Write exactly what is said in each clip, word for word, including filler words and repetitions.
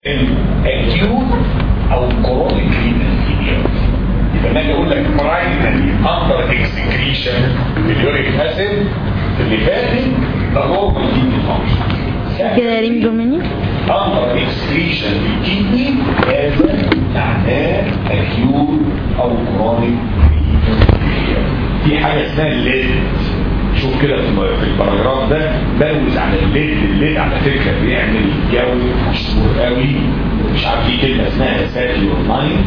acute او chronic renal failure. لما اجي اقول لك برايمري اندر اكسكريشن اليوريك اسيد اللي فاتت ده نورمال كيدني فانكشن كده ريم دوميني اندر اكسكريشن الكيدني هذا معناه acute او chronic renal failure. في حاجه اسمها الليد، شوف كده في الباراجراف ده بلوز على الليد. الليد على فكره بيعمل جو مشهور قوي، مش عارف في كلمه اسمها ساتيورناين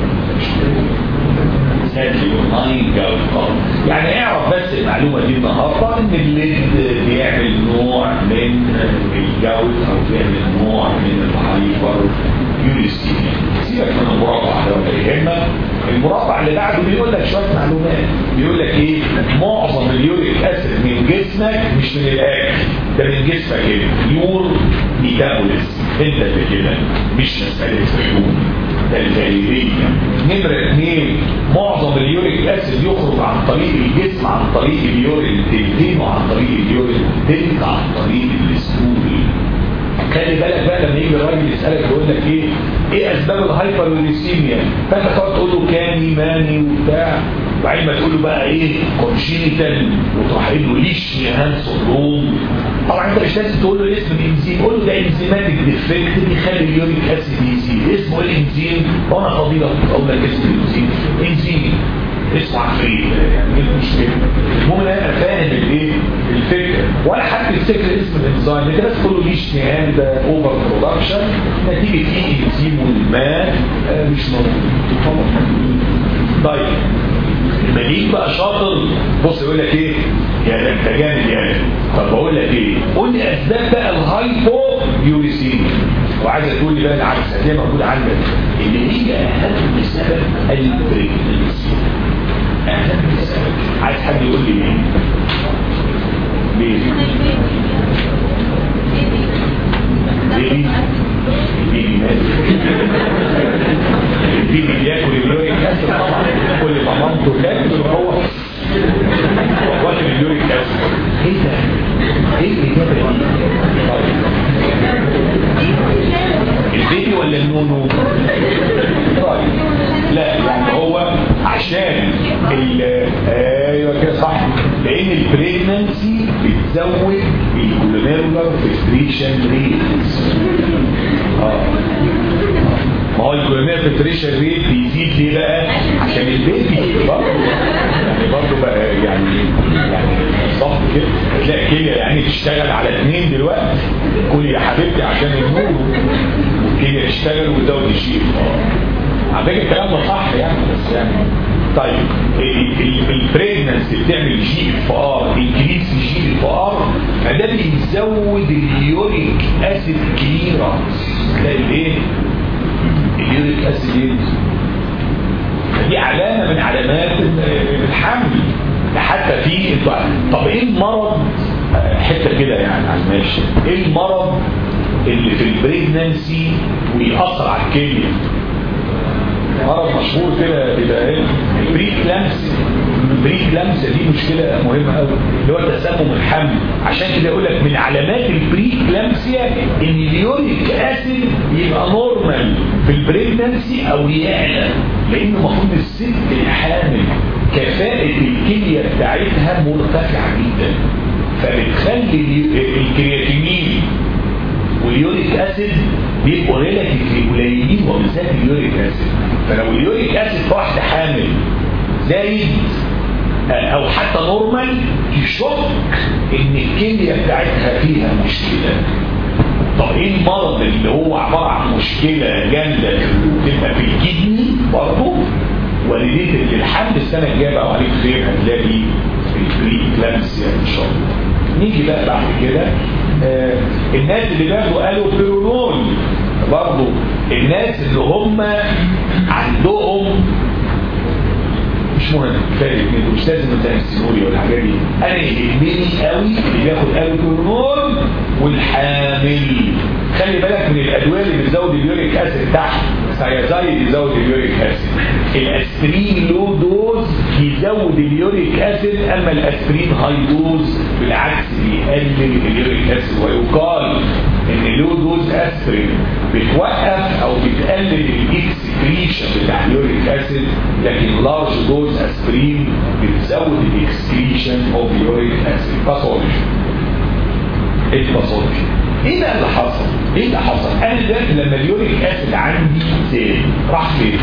ساتيورناين جو. يعني اعرف بس المعلومه دي النهارده ان الليد بيعمل نوع من الجو او بيعمل نوع من الهايبر يوريستيميا. سيبك من المربع ده ولا يهمك. المربع اللي بعده بيقول لك شويه معلومات، بيقول لك ايه؟ معظم اليوريك اسيد من جسمك مش من الاكل، ده من جسمك كده يور ميتابوليزم انت كده، مش مساله سحوم. ده الغالبيه. نمره اثنين، معظم اليوريك اسيد يخرج عن طريق الجسم عن طريق اليورين تلتين وعن طريق اليورين تلت عن طريق الستول. خلي بالك بقى لما يجي الراجل يسالك يقول لك ايه ايه اسباب الهايبروليسيميا، فانت تقعد تقول له كاني ماني وبتاع، وبعدين ما تقول له بقى ايه كونجينيتال وتروح قايل له ليش نيهان سندروم. طبعا انت مش لازم تقول له اسم الانزيم، قول له ده انزيماتيك ديفكت بيخلي اليوريك اسيد يزيد. اسمه ايه الانزيم؟ وانا فضيله اقول لك اسم الانزيم انزيم اسمه عفريت، يعني ايه المشكله؟ المهم انا فاهم الايه الفكره، ولا حد يفتكر اسم الانزيم. انت بس تقول له ليش نيهان ده اوفر برودكشن نتيجه ايه انزيم والماء مش موجود. طيب المليك بقى شاطر، بص يقول لك ايه يا ده انت جامد يعني. طب بقول لك ايه، قول لي اسباب بقى الهايبو يوريسيميا، وعايزه تقول لي بقى العكس هتلاقي موجود عندك اللي هي اهم سبب البريكنسي. اهم سبب عايز حد يقول لي ليه؟ ليه؟ ليه؟ ليه البيبي بياكل اليوريك اسيد طبعا، كل ما مامته تاكل هو واكل اليوريك اسيد. ايه ده؟ ايه الاجابه دي؟ البيبي ولا النونو؟ طيب لا يعني هو عشان ايوه كده صح، لان البريجنانسي بتزود الكولونيرولار فلتريشن ريتس. اه ما هو الكولونيرولار فلتريشن ريت بيزيد ليه بقى؟ عشان البيبي برضه يعني برضه بقى يعني يعني صح كده هتلاقي كده يعني تشتغل على اثنين دلوقتي، كل يا حبيبتي عشان النور كده يشتغل ويزود الشيء. على فكره الكلام ده صح يعني، بس يعني طيب البريجنانسي بتعمل جي اف ار انكريس جي اف ار، فده بيزود اليوريك اسيد كليرنس. تلاقي ايه؟ اليوريك اسيد دي علامه من علامات الحمل. حتى في طب ايه المرض حته كده يعني على الماشي، ايه المرض اللي في البريجنانسي ويأثر على الكليه؟ مرض مشهور كده بيبقى ايه؟ البريكلامسيا. البريكلامسيا دي مشكله مهمه قوي، اللي هو تسمم الحمل. عشان كده يقول لك من علامات البريكلامسيا ان اليوريك اسيد يبقى نورمال في البريجنانسي او يعلى، لان المفروض الست الحامل كفاءه الكليه بتاعتها مرتفعه جدا، فبتخلي الكرياتينين واليوريك اسيد بيبقوا ريلاتيفلي قليلين، وبالذات اليوريك اسيد. فلو اليوريك اسيد في واحده حامل زايد او حتى نورمال يشك ان الكليه بتاعتها فيها مشكله. طب ايه المرض اللي هو عباره عن مشكله جامده تبقى في الكدني برضه وليدة للحمل؟ السنه الجايه بقى وعليك خير هتلاقي البريكلامسيا ان شاء الله. نيجي بقى بعد كده آه الناس اللي بياخدوا قالوا بيرونول برضه، الناس اللي هم عندهم مش مهم كفايه مش لازم التنسيولي والحاجات دي. انا يهمني قوي اللي بياخد قالوا بيرونول والحامل. خلي بالك من الادويه اللي بتزود اليوريك اسيد تحت، سايازايد يزود اليوريك اسيد، الاسبرين لو دوز يزود اليوريك اسيد، اما الاسبرين هاي دوز بالعكس بيقلل اليوريك اسيد. ويقال ان لو دوز اسبرين بتوقف بتاع اليوريك اسيد، لكن لارج دوز اسبرين بتزود الاكسكريشن اوف يوريك اسيد. باثولوجي. ايه الباثولوجي؟ ايه بقى اللي حصل؟ ايه اللي حصل؟ انا دلوقتي لما اليوريك اسيد عندي زاد راح فين؟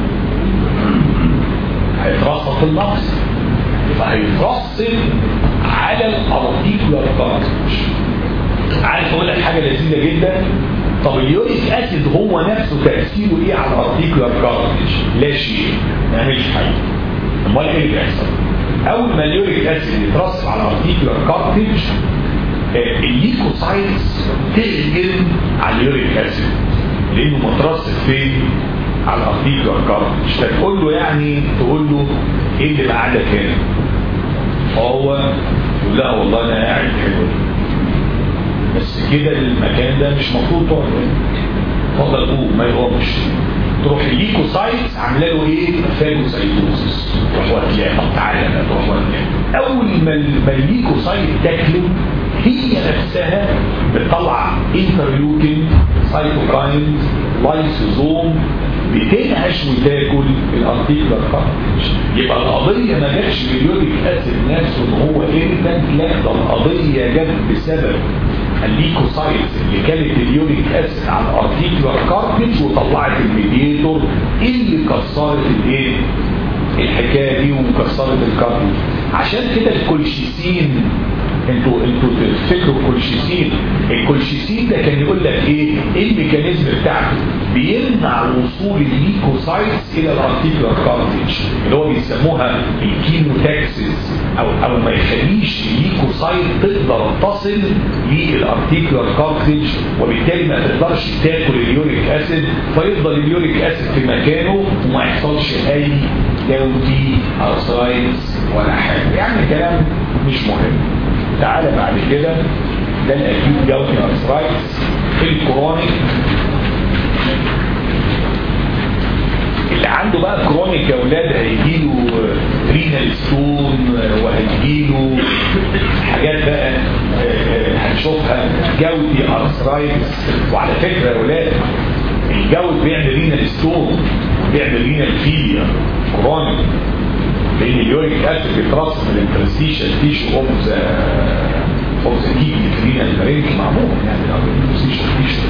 هيترصد في النقص، فهيترصد على الارتيكولار كارتج. عارف اقول لك حاجه لذيذه جدا؟ طب اليوريك اسيد هو نفسه تاثيره ايه على الارتيكولار كارتج؟ لا شيء، ما يعملش حاجه. امال ايه اللي بيحصل؟ اول ما اليوريك اسيد يترصد على الارتيكولار كارتج الليكوسايتس تهجم على اليوريك اسيد لانه مترصد فين؟ على الارتيكولار كارتج. فتقول له يعني تقول له ايه اللي بعدك هنا؟ هو يقول لا والله انا قاعد حلو بس كده المكان ده مش مفروض تقعد هنا، اتفضل قوم ما يقومش. تروح الليكوسايتس عامله له ايه؟ فاجوسايتوسس. تروح واكلاه. طب تعالى بقى تروح واكلاه. اول ما الليكوسايت تاكله هي نفسها بتطلع انترليوكين، سايتوكاينز، لايسوزوم، بتنهش وتاكل الارتيكولار كارتج. يبقى القضيه ما جاتش باليوريك اسيد نفسه ان هو انتنت، لا ده القضيه جت بسبب الليكوسايتس اللي كانت اليوريك اسيد على الارتيكولار كارتج وطلعت الميديتور اللي كسرت الايه؟ الحكايه دي ومكسرت الكارتج. عشان كده الكولشيسين، انتوا انتوا تفتكروا الكولشيسين، الكولشيسين ده كان يقول لك ايه؟ ايه الميكانيزم بتاعته؟ بيمنع وصول الليكوسايتس الى الارتيكولار كارتج اللي هو بيسموها الكيموتاكسيس، او او ما يخليش الليكوسايت تقدر تصل للارتيكولار كارتج وبالتالي ما تقدرش تاكل اليوريك اسيد، فيفضل اليوريك اسيد في مكانه وما يحصلش اي جوتي ارثرايتس ولا حاجه. يعني كلام مش مهم. تعالى بعد كده ده الاكيوت جوتي ارثرايتس. الكرونيك اللي عنده بقى كرونيك يا اولاد هيجيله رينال ستون وهيجيله حاجات بقى هنشوفها جوتي ارثرايتس. وعلى فكره يا اولاد الجوت بيعمل رينال ستون، بيعمل رينال فيليا كرونيك، لان اليوريك اسيد بيترصد من الانترستيشن تيشو اوف ذا اوف ذا كيدني رينال برينك معمول يعني الانترستيشن تيشو.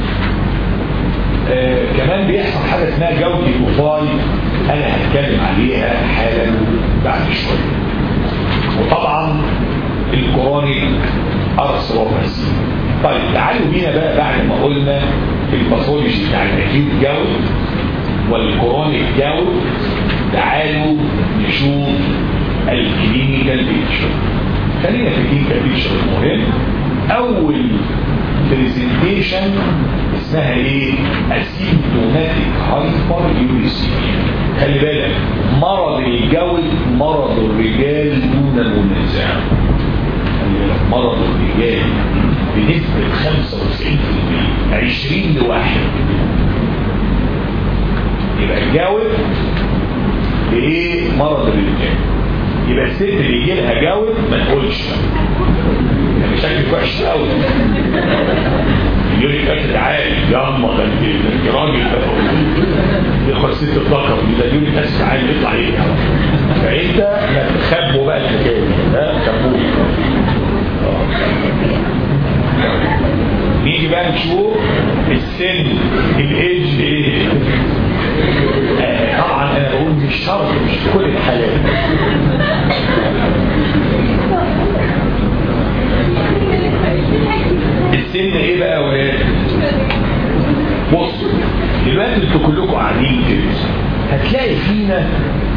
آه كمان بيحصل حاجه اسمها جوتي اوفاي، انا هتكلم عليها حالا بعد شويه. وطبعا الكرونيك ارثروباثي. طيب تعالوا بينا بقى بعد ما قلنا الباثولوجي بتاع الاكيوت جوت والكرونيك جوت، تعالوا نشوف الكلينيكال بيكتشر. خلينا في الكلينيكال بيكتشر المهم. اول بريزنتيشن اسمها ايه؟ اسيمتوماتيك هايبر يوريسيميا. خلي بالك مرض الجوت مرض الرجال دون المنازع. خلي بالك مرض الرجال بنسبة خمسة وتسعين بالمئة، عشرين لواحد. يبقى الجوت ايه؟ مرض الرجال. يبقى الست اللي يجي لها جوت ما تقولش يعني شكلك وحش قوي، اليوريك اسيد عالي، ياما ده انت راجل ياخد ست الذكر ده اليوريك اسيد عالي يطلع ايه؟ فانت تخبوا بقى الحكايه دي، ها خبوه. نيجي بقى نشوف السن الايدج ايه. آه طبعا انا بقول مش شرط مش في كل الحالات. السن ايه بقى يا ولاد؟ بصوا دلوقتي انتوا كلكم قاعدين كده هتلاقي فينا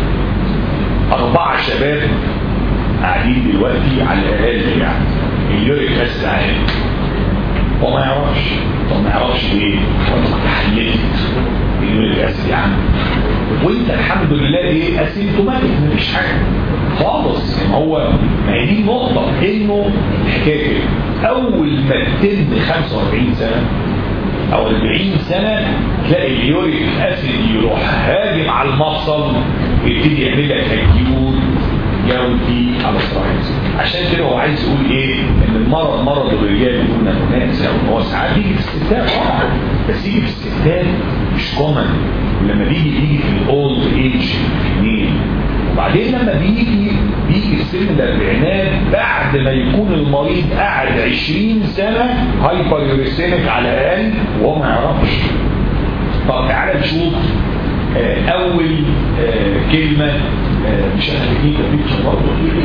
اربعه شباب قاعدين دلوقتي على الاقل يعني اليوريك اسيد عالي وما يعرفش. طب ما يعرفش ليه؟ انت حليت اليوريك اسيد يا عم وانت الحمد لله ايه؟ اسيمتوماتيك مفيش حاجه خالص. هو ما هي دي النقطه انه الحكايه اول ما تتم خمسة وأربعين سنه او أربعين سنه تلاقي اليوريك اسيد يروح هاجم على المفصل يبتدي يعمل لك اكيوت جودي ارثرايتس. عشان كده هو عايز يقول ايه؟ ان المرض مرض الرجال دون الناس، هو ساعات بيجي في الستات طبعا، بس يجي في الستات مش كومن، ولما بيجي بيجي في الاولد ايج اثنين، وبعدين لما بيجي بيجي في سن الاربعينات بعد ما يكون المريض قاعد عشرين سنه هايبر يوريسيميك على الاقل وهو ما يعرفش. طب تعالى نشوف آه اول آه كلمه آه مش هتجيب برضه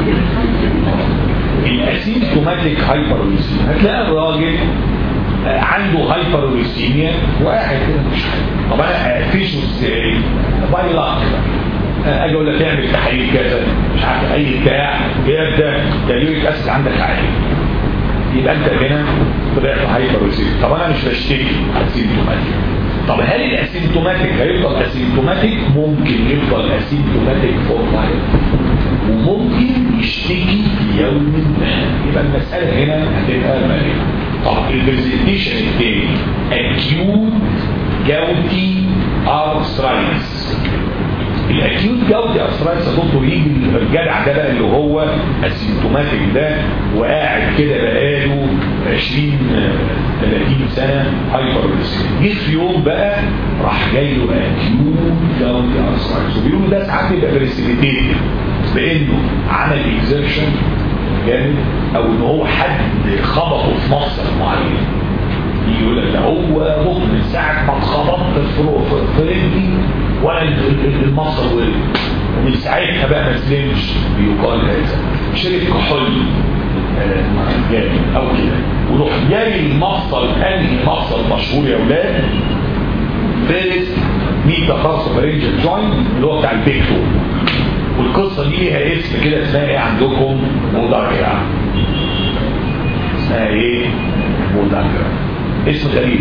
الاسيمتوماتيك هايبر يوريسيميا. هتلاقي الراجل آه عنده هايبر يوريسيميا وقاعد كده مش حاجه. طب انا اقفشه ازاي؟ باي لاك اجي اقول لك اعمل تحاليل كذا مش عارف اي بتاع يبدا اليوريك اسيد عندك عالي، يبقى انت هنا طلعت هايبر يوريسيميا. طب انا مش بشتكي اسيمتوماتيك. طب هل الاسيمتوماتيك هيفضل اسيمتوماتيك؟ ممكن يفضل اسيمتوماتيك فور لايف، وممكن يشتكي في يوم ما. يبقى المساله هنا هتبقى مريضه. طب البرزنتيشن الثاني اكيوت جاوتي ارثرايتس. الاكيوت جاودي ارثرايتس يا دكتور يجي الجدع ده بقى اللي هو اسيمتوماتيك ده وقاعد كده بقاله عشرين ثلاثين سنه هايبر جه في يوم بقى راح جاي له اكيوت جاودي ارثرايتس، وبيقولوا ده ساعات بيبقى بريسيبيتيتد بانه عمل اكزرشن جامد او ان هو حد خبطه في مفصل معين. يقول لك ده هو بص من ساعه ما اتخبطت في رجلي ولا المفصل ورد، ومن ساعتها بقى ما سلمش. بيقال هذا شرب كحول جامد او كده، وروح جاي المفصل. انهي مفصل مشهور يا اولاد؟ فيرست ميتافارسوفارينجال جوينت اللي هو بتاع البيكتو. والقصه دي ليها اسم كده اسمها ايه عندكم؟ موداريا. اسمها ايه؟ موداريا. اسم غريب.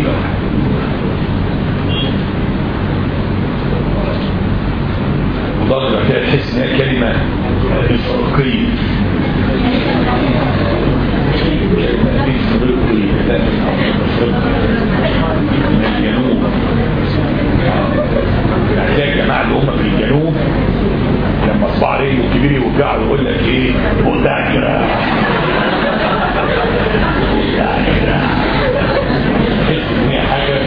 مضادة كده تحس انها كلمة افريقية. من الجنوب. يعني زي الجماعة اللي هم في الجنوب لما اصبع رجله كبير يوجعه يقول لك ايه؟ مدعجرة. مدعجرة. تحس ان هي حاجة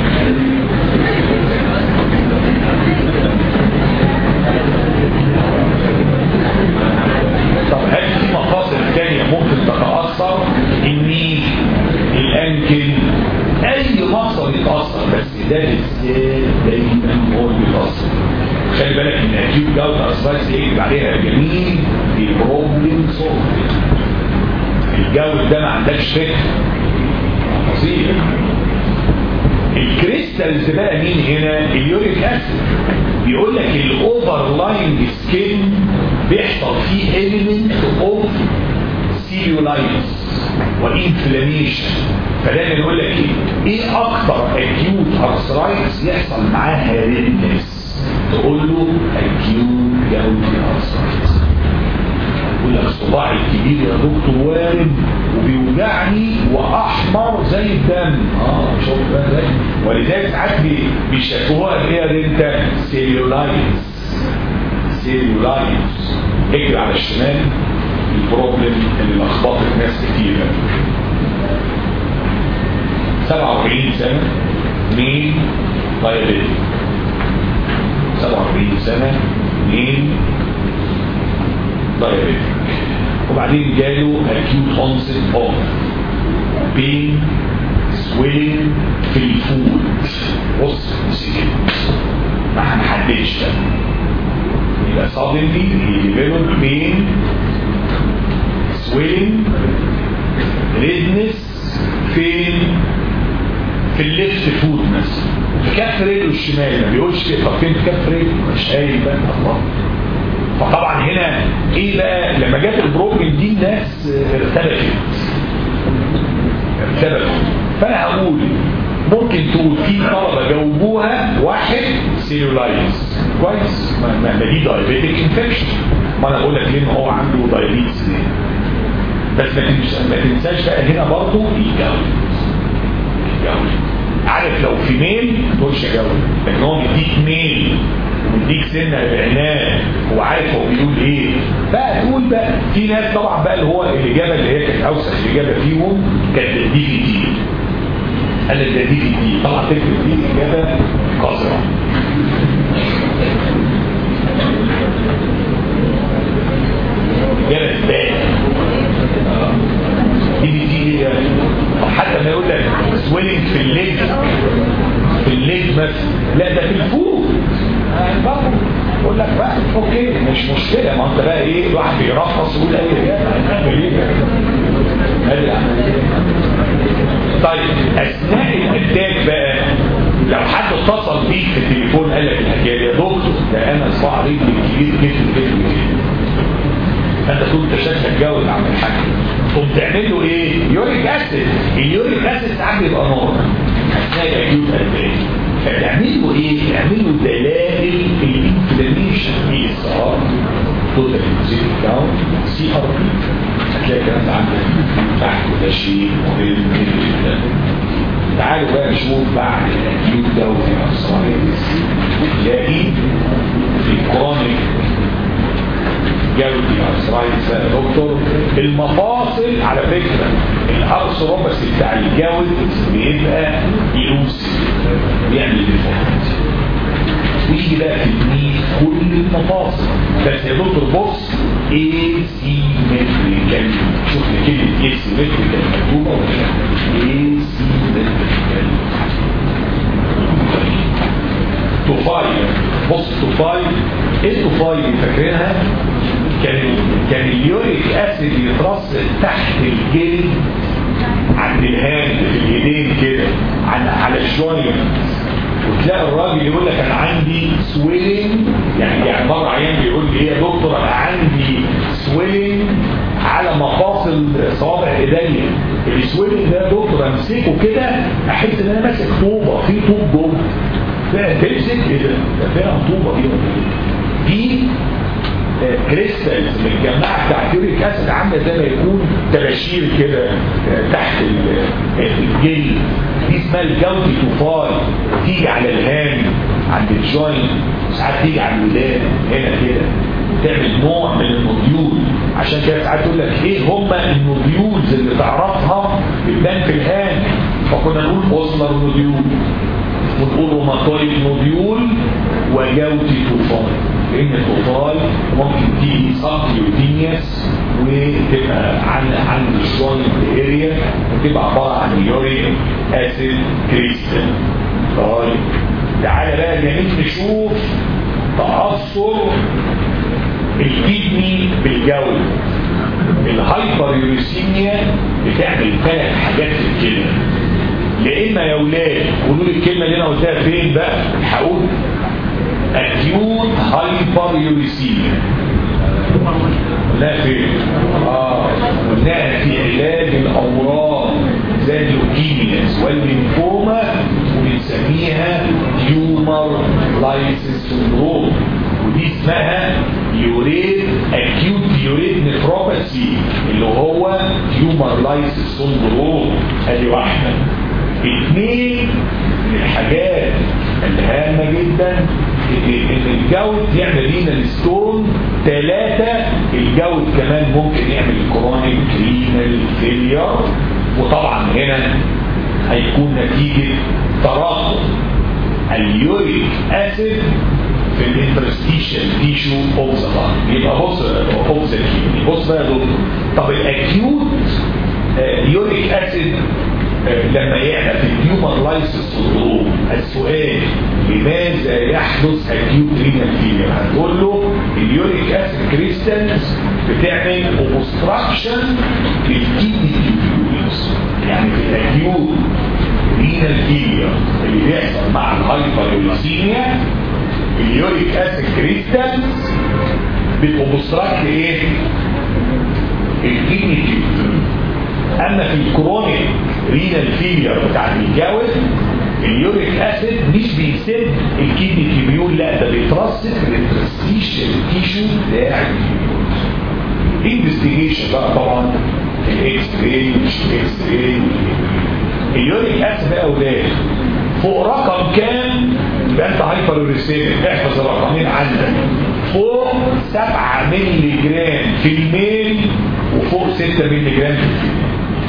طب هل في مفاصل ثانيه ممكن تتاثر؟ النيل، الانكل، اي مفصل يتاثر، بس ده بالذات دايما هو اللي بيتاثر. خلي بالك ان اكيوت جاود ارثرايتس يكتب عليها جميل في بروبلم سولفنج. الجو ده ما عندكش فكره فظيع. الكريستالز بقى مين هنا؟ اليوريك اسيد. بيقول لك الاوفرلاينج سكين بيحصل فيه ايليمنت اوف سيلولايتس وانفلاميشن. فدايما يقول لك ايه؟ ايه اكتر اكيوت ارثرايتس يحصل معاها ريدنس؟ تقول له اكيوت جاودي ارثرايتس. يقول لك صباعي الكبير يا دكتور وارد وبيوجعني واحمر زي الدم. اه شوف بقى ده. ولذلك ساعات بيشكوها ايه انت؟ سيلولايتس. سيلولايتس. اجري على الشمال البروبلم اللي لخبطت ناس كتير. سبعة وأربعين سنه مين؟ دايابيتيك. سبعة وأربعين سنه مين؟ دايابيتيك. وبعدين جاله acute onset of pain swelling في الفود. بص ما هنحددش ده. يبقى suddenly he developed pain swelling redness فين؟ في الليفت فود مثلا، في كف رجله الشمال. ما بيقولش كده. طب فين في كف رجله؟ مش قايل بقى. الله. فطبعا هنا ايه بقى؟ لما جت البروبلم دي الناس ارتبكت ارتبكوا. فانا هقول ممكن تقول في طلبه جاوبوها واحد سيلولايتس كويس، ما دي دايابيتيك انفكشن. ما انا اقول لك ليه هو عنده دايابيتس ليه. بس ما تنساش بقى هنا برضه الجو. الجو عارف لو في ميل ما تقولش جو، لكن هو بيديك ميل ويديك سنه بعناد وعارف هو بيقول ايه بقى تقول بقى. في ناس طبعا بقى اللي هو الاجابه اللي هي كانت اوسخ اجابه فيهم كانت دي في دي. قال لك ده دي في دي، طبعا تكتب دي اجابه قذره. اجابه بقى دي في دي. حتى ما يقول لك سويلنج في الليج في الليج مثلا، لا ده في الفوق يقول لك بقى اوكي مش مشكله. ما انت بقى ايه الواحد بيرفص ويقول ايه طيب اثناء الاتاك بقى لو حد اتصل بيك في التليفون قال لك الحكايه دي يا دكتور ده انا صباع رجلي كبير جدا جدا جدا، فانت تقول انت شكلك جاوز عم الحاج، تقوم تعمل له ايه؟ يوريك اسيد. اليوريك اسيد ساعات بيبقى نور اثناء الاكيوت اتاك، فتعمل له ايه؟ تعمل له دلائل الانفلاميشن اي اس ار توتال انزيم كاونت سي ار بي. هتلاقي الكلام ده عندك تحت ده شيء مهم جدا. تعالوا بقى نشوف بعد الاكيوت جاوزي ارثرايتس تلاقي في الكرونيك جاوزي ارثرايتس يا دكتور المفاصل على فكره الارثروباثي بتاع الجاوز بيبقى يلوسي بيعمل ديفورميتي ويجي بقى في النيل كل المفاصل. بس يا دكتور بص اي سي متريكال، شوف لي كلمه اي سي متريكال مكتوبه ولا اي سي متريكال توفاي. بص توفاي ايه توفاي دي فاكرينها؟ كان كان اليوريك اسيد يترص تحت الجلد عند الهاند في اليدين كده على الجوينت، وتلاقي الراجل يقول لك انا عندي سويلنج، يعني يعني مره عيان بيقول لي ايه يا دكتور انا عندي سويلنج على مفاصل صوابع ايديا. السويلنج ده يا دكتور امسكه كده احس ان انا ماسك طوبه في طوب جوه، تمسك ايه ده؟ ده فيها طوبه دي دي كريستالز متجمعه تحت يوريك اسيد عامله زي ما يكون تباشير كده تحت الجلد. دي اسمها الجاوزي توفاي، تيجي على الهام عند الجوينت، ساعات تيجي على الودان هنا كده تعمل نوع من النوديول. عشان كده ساعات تقول لك ايه هما النوديولز اللي تعرفها بتبان في الهام، فكنا نقول اوسلر نوديول ونقول روماتويد نوديول وجاوزي توفاي، لان الطفال ممكن تيجي سبكيوتينيوس وتبقى عن عن الجوينت اريا وتبقى عباره عن يوريك اسيد كريستال. طيب تعالى بقى جميل نشوف تاثر الكدني بالجلد. الهايبر يوريسيميا بتعمل ثلاث حاجات في الكلى. يا اما يا اولاد قولوا لي الكلمه اللي انا قلتها فين بقى هقول acute hyperuricemia. لا فين؟ اه قلناها في علاج الامراض زي اللوكيمياز والليمفوما وبنسميها تيومر لايسيس سندروم، ودي اسمها يوريت اكيوت يوريت نفروباثي اللي هو تيومر لايسيس سندروم. ادي واحده. اثنين من الحاجات الهامه جدا ان الجود يعمل لينا الستون. ثلاثة الجود كمان ممكن يعمل كرونيك رينال فيلير، وطبعا هنا هيكون نتيجة تراكم اليوريك اسيد في الانترستيشن تيشو اوف ذا لانج. يبقى بص اوف ذا كيدني. بص بقى يا دكتور، طب الاكيوت يوريك اسيد لما يعمل في التيومر لايسيس سندروم، السؤال لماذا يحدث اكيوت رينال فيلير؟ هتقول له اليوريك اسيد كريستالز بتعمل اوبستراكشن للكيدني تيوبيولز. يعني في الاكيوت رينال فيلير اللي بيحصل مع الهايبر يوريسيميا اليوريك اسيد كريستالز بتوبستراكت ايه؟ الكيدني تيوبيولز. اما في الكرونيك رينال فيلير بتاع الجاوز اليوريك اسيد مش بيسد الكيدني تيبيول، لا ده بيترسب في الانترستيشن تيشو بتاع الانفستيجيشن بقى طبعا الاكس راي مش الاكس راي. اليوريك اسيد بقى اولاد فوق رقم كام يبقى انت هايبر ريسيميك. احفظ الرقمين عندك، فوق سبعة مللي جرام في الميل وفوق ستة مللي جرام في الفيميل.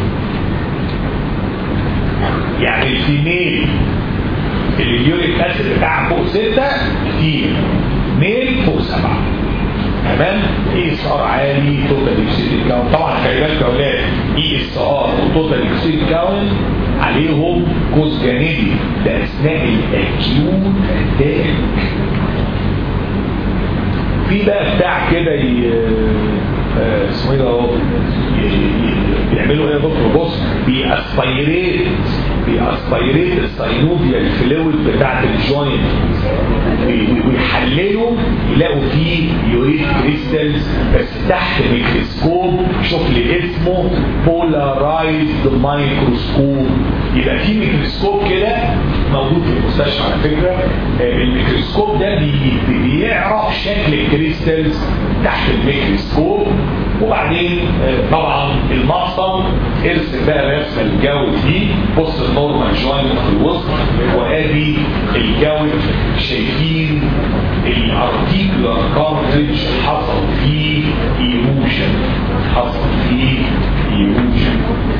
يعني الفيميل اليوريك اسيد بتاعها فوق ستة كتير، ميل فوق سبعة. تمام. اي اس ار عالي، توتال اكسيد كاونت. طبعا خلي بالك يا اولاد، اي اس ار وتوتال اكسيد كاونت عليهم جزء جانبي، ده اثناء الاكيوت اتاك. في بقى بتاع كده اسمه ايه ده اهو، بيعملوا ايه يا دكتور؟ بص، بيأسبيريت بيأسبيريت الساينوفيال فلويد بتاعت الجوينت، ويحللوا يلاقوا فيه يوريك كريستالز بس تحت ميكروسكوب. شوف لي اسمه بولارايزد مايكروسكوب. يبقى في ميكروسكوب كده موجود في المستشفى على فكره، الميكروسكوب ده بي بيعرف شكل الكريستالز تحت الميكروسكوب. وبعدين طبعا المقصد ارسم بقى رسمه الجوت دي. بص النورمال جوينت في الوسط، وادي الجوت. شايفين الارتيكولار كارتريج حصل فيه ايروجن، حصل فيه ايروجن.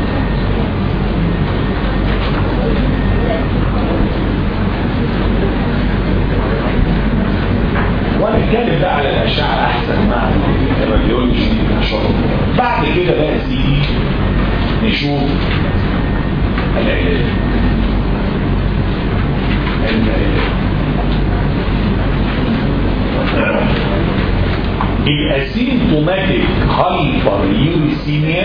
ونتكلم بقى على الاشعه احسن مع الراديولوجي ان شاء الله. بعد كده بقى سيدي نشوف العلاج. الاسيمتوماتيك هايبر يوريسيميا،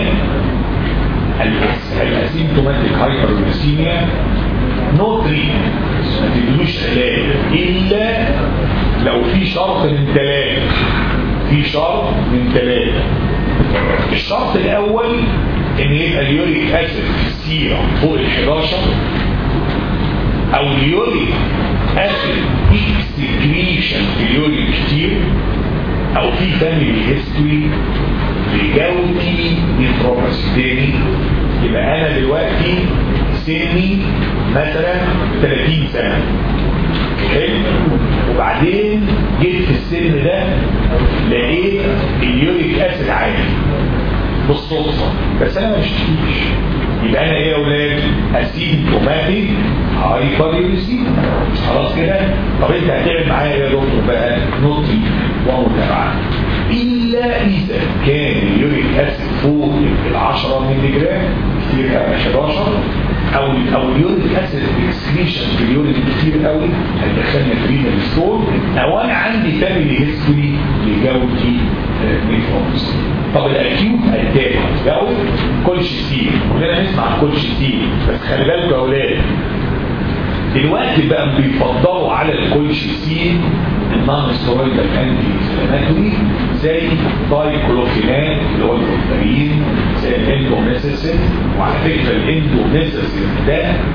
الاسيمتوماتيك هايبر يوريسيميا نو تريتمنت، ما تدلوش علاج الا لو في شرط من ثلاثه. في شرط من ثلاثه. الشرط الاول ان يبقى اليوريك اسيد في السيرم فوق ال حداشر، او اليوريك اسيد اكسكريشن في اليوريك كتير، او في فاميلي هيستوري لجوتي نيتروباثي. تاني يبقى انا دلوقتي سني مثلا ثلاثين سنه، حلو، وبعدين جيت في السن ده لقيت اليوريك اسيد عالي بالصدفه، بس انا ما بشتكيش، يبقى انا ايه يا اولاد؟ اسيمتوماتيك هايبر يوريسيميا. خلاص كده. طب انت هتعمل معايا ايه يا دكتور بقى؟ نوتي ومتابعه. الا اذا كان اليوريك اسيد فوق ال عشرة مللي جرام كتير قوي، حداشر، او او اليوريك اسيد اكسكريشن في اليورين كتير قوي هيدخلنا في رينال ستون، او انا عندي فاميلي هيستوري لجوتي نيفروباثي. طب الاكيوت اتاك جوت كولشيستين، كلنا نسمع عن كولشيستين، بس خلي بالكم يا اولاد دلوقتي بقى بيفضلوا على الكولشيستين النون ستيرويدال انتي انفلاماتوري زي دايكلوفيناك اللي هو الفولتارين، زي الاندوميسيسين. وعلى فكره الاندوميسيسين ده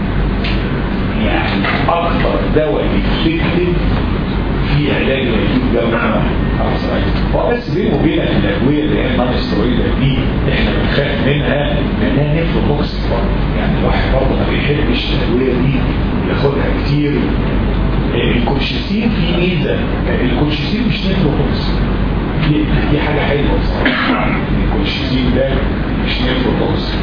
يعني اكثر دواء افكتيف في علاج الاكيوت جوع ارثرايتس. هو بس بينه وبين الادويه اللي هي النون ستيرويدال دي احنا بنخاف منها لانها نيفروتوكسيك برضه، يعني الواحد برضه ما بيحبش الادويه دي ياخدها كتير. الكولشيستين في ميزه، الكولشيستين مش نيفروتوكسيك، دي, دي حاجه حلوه بصراحه. الكولشيستين ده مش نيفروتوكسيك.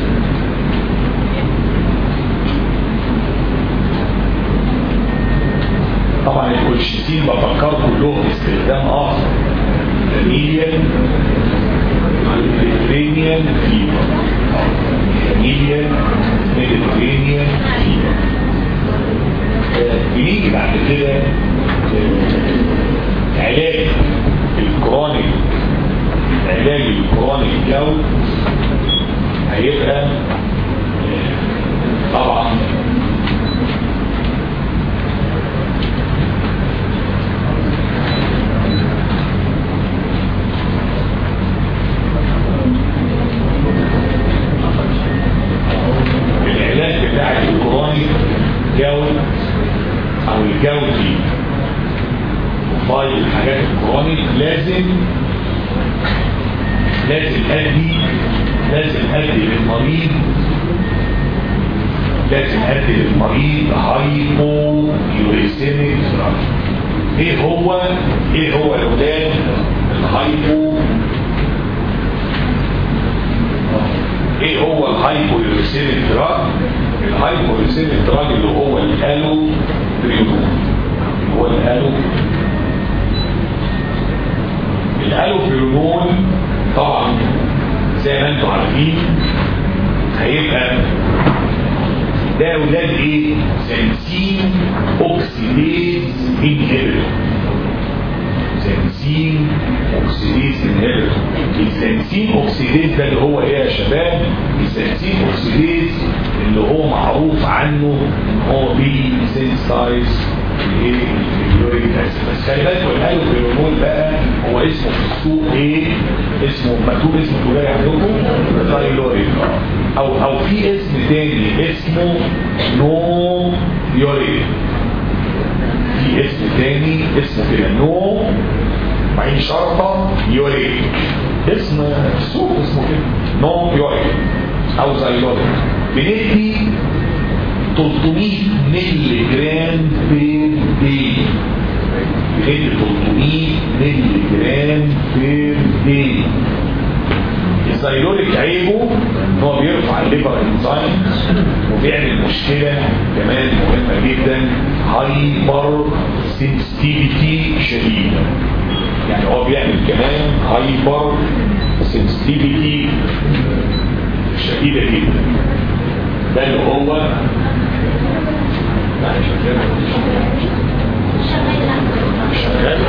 طبعا الكولشيستين بفكركم له استخدام اخر، ميليان ميديترينيان فيبر، ميليان ميديترينيان فيبر. بنيجي بعد كده علاج الكرونيك، علاج الكرونيك جوت هيبقى طبعا العلاج بتاع الكرونيك جوت او الجوتي وفايل الحاجات الكرونيك لازم لازم ادي لازم ادي للمريض لازم ادي للمريض هايبو يوريسيميك دراج. ايه هو ايه هو الاولاد الهايبو ايه هو الهايبو يوريسيميك دراج؟ الهايبو يوريسيميك دراج اللي هو الالو بريونول. هو الالو الالو بريونول طبعا زي ما انتم عارفين هيبقى ده اولاد ايه؟ سنسين اوكسيديز انهبيتور. سنسين اوكسيديز انهبيتور. السنسين اوكسيديز ده اللي هو ايه يا شباب؟ السنسين اوكسيديز اللي هو معروف عنه ان هو بيسنسايز ايه؟ اليوريك اسيد. بس خلي بالكم الالو بريونول بقى هو اسمه في السوق ايه؟ اسمه مكتوب اسمه كده عندكم ثايلوريك او او في اسم تاني اسمه نو يوريك. في اسم تاني اسمه كده نو معين شرطه يوريك. اسم السوق اسمه كده نو يوريك او ثايلوريك. بندي ثلاثمية مللي جرام بير دي. بندي ثلاثمية مللي جرام بير دي. الثايلوريك عيبه ان هو بيرفع الليفر انزايم وبيعمل مشكله كمان مهمه جدا، هايبر سنسيتيفيتي شديده. يعني هو بيعمل كمان هايبر سنسيتيفيتي شديده جدا. ده اللي هو شغال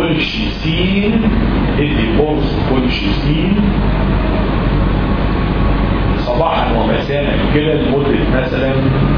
كولشيسين، ادي قرص كولشيسين صباحا ومساء كده لمدة مثلا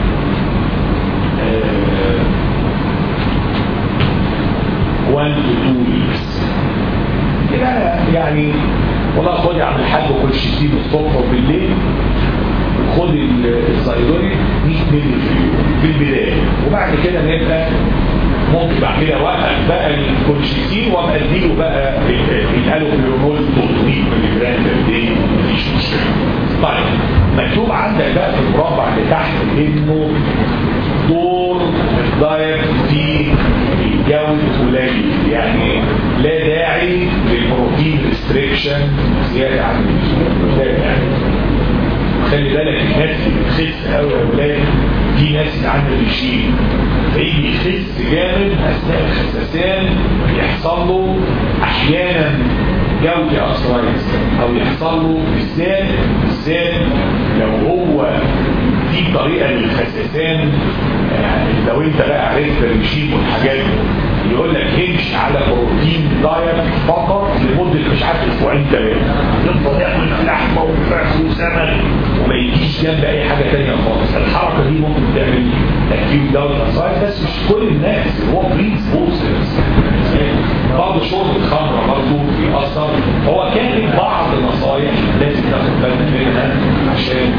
واحد to two weeks كده يعني. والله خد يا عم الحاج كولشيسين الصبح وبالليل، خد الزايدوني مية مللي في اليوم في البداية، وبعد كده نبقى ممكن بعد كده وقف بقى الكولشيسين وابقى اديله بقى الالوبرينول ثلاثمية مللي جرام في الدين، مفيش مشكله. طيب مكتوب عندك بقى في المربع اللي تحت انه دور الدايت في الجوز قليل، يعني لا داعي للبروتين ريستريكشن زياده عن اللزوم. يعني خلي بالك الناس اللي بتخس قوي يا ولاد، في ناس عندها ريجيم فيجي يخس جامد اثناء الخساسان، يحصل له احيانا جوزي ارثرايتس، او يحصل له بالذات بالذات لو هو في طريقه للخساسان. يعني لو انت بقى عرفت الريجيم والحاجات دي يقول لك امشي على بروتين دايت فقط لمده مش عارف اسبوعين ثلاثه، يفضل ياكل لحمه وفراخ وسمك وما يجيش جنب اي حاجه ثانيه خالص. الحركه دي ممكن تعمل تكتيك داون اسايد، بس مش كل الناس، هو بريز بوسترز برضه شرب الخمره برضه بيأثر. هو كاتب بعض النصائح لازم تاخد بالك منها عشان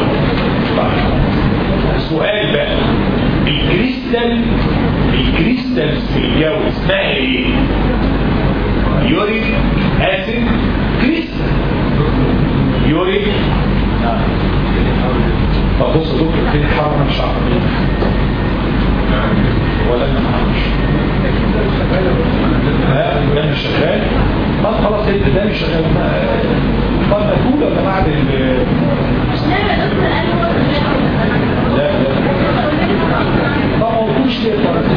السؤال بقى الكريستال الكريستال في الجو اسمها ايه؟ يوريك اسيد كريستال يوريك. طب بص يا دكتور فين الحراره؟ مش عارف ولا انا ما اعرفش. لا ده مش شغال. طب خلاص انت ده مش شغال. طب اقول يا جماعه لا لا طب ما قلتوش ليه طيب؟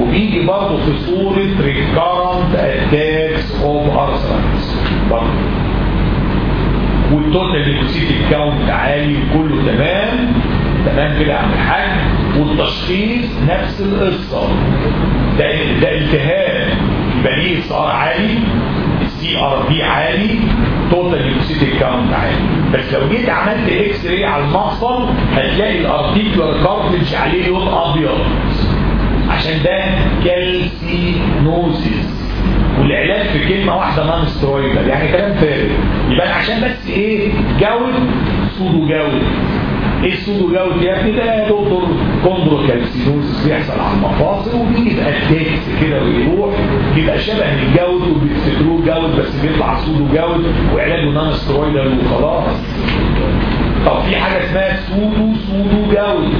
وبيجي برضه في صورة recurrent attacks of arthritis برضه. والتوتال ليكوسيتيك كاونت عالي وكله تمام تمام كده عم الحاج. والتشخيص نفس القصه، ده ده التهاب يبقى ليه اس ار عالي، السي ار بي عالي، توتال ليكوسيتيك كاونت عالي. بس لو جيت عملت اكس راي على المفصل هتلاقي الارتيكولار كارتلج عليه لون ابيض عشان ده كالسينوزيس. والعلاج في كلمه واحده نون سترويدال، يعني كلام فارغ. يبقى عشان بس ايه جود سودو جود. ايه السودو جود يا ابني؟ ده يا دكتور كوندروكالسينوزيس بيحصل على المفاصل وبيجي اتاكس كده ويروح يبقى شبه الجود وبيفتكروه جود بس بيطلع سودو جود وعلاجه نون سترويدال وخلاص. طب في حاجه اسمها سودو سودو جود.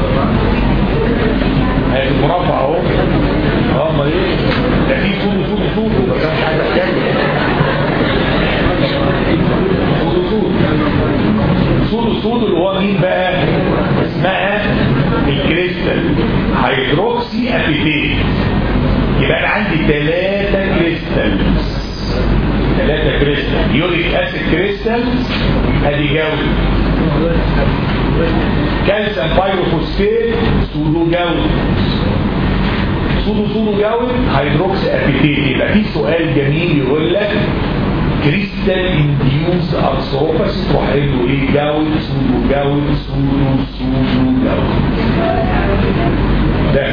هاي المربع اهو. اه امال ايه؟ ده في سودو سودو سودو بس مش عايز اتكلم. سودو سودو سودو سودو اللي هو مين بقى؟ اسمها الكريستال هيدروكسي ابيتيت. يبقى انا عندي ثلاثه كريستال ثلاثه كريستال يوريك اسيد كريستال ادي جوده، كالسيوم بايروفوسفات سودو جوده، سودو سودو جوده هيدروكسي ابيتيت. يبقى في سؤال جميل يقول لك كريستال انديوز ارثروباثي، تروح قايل له ايه؟ جاود سودو جاود سودو سودو جاود. ده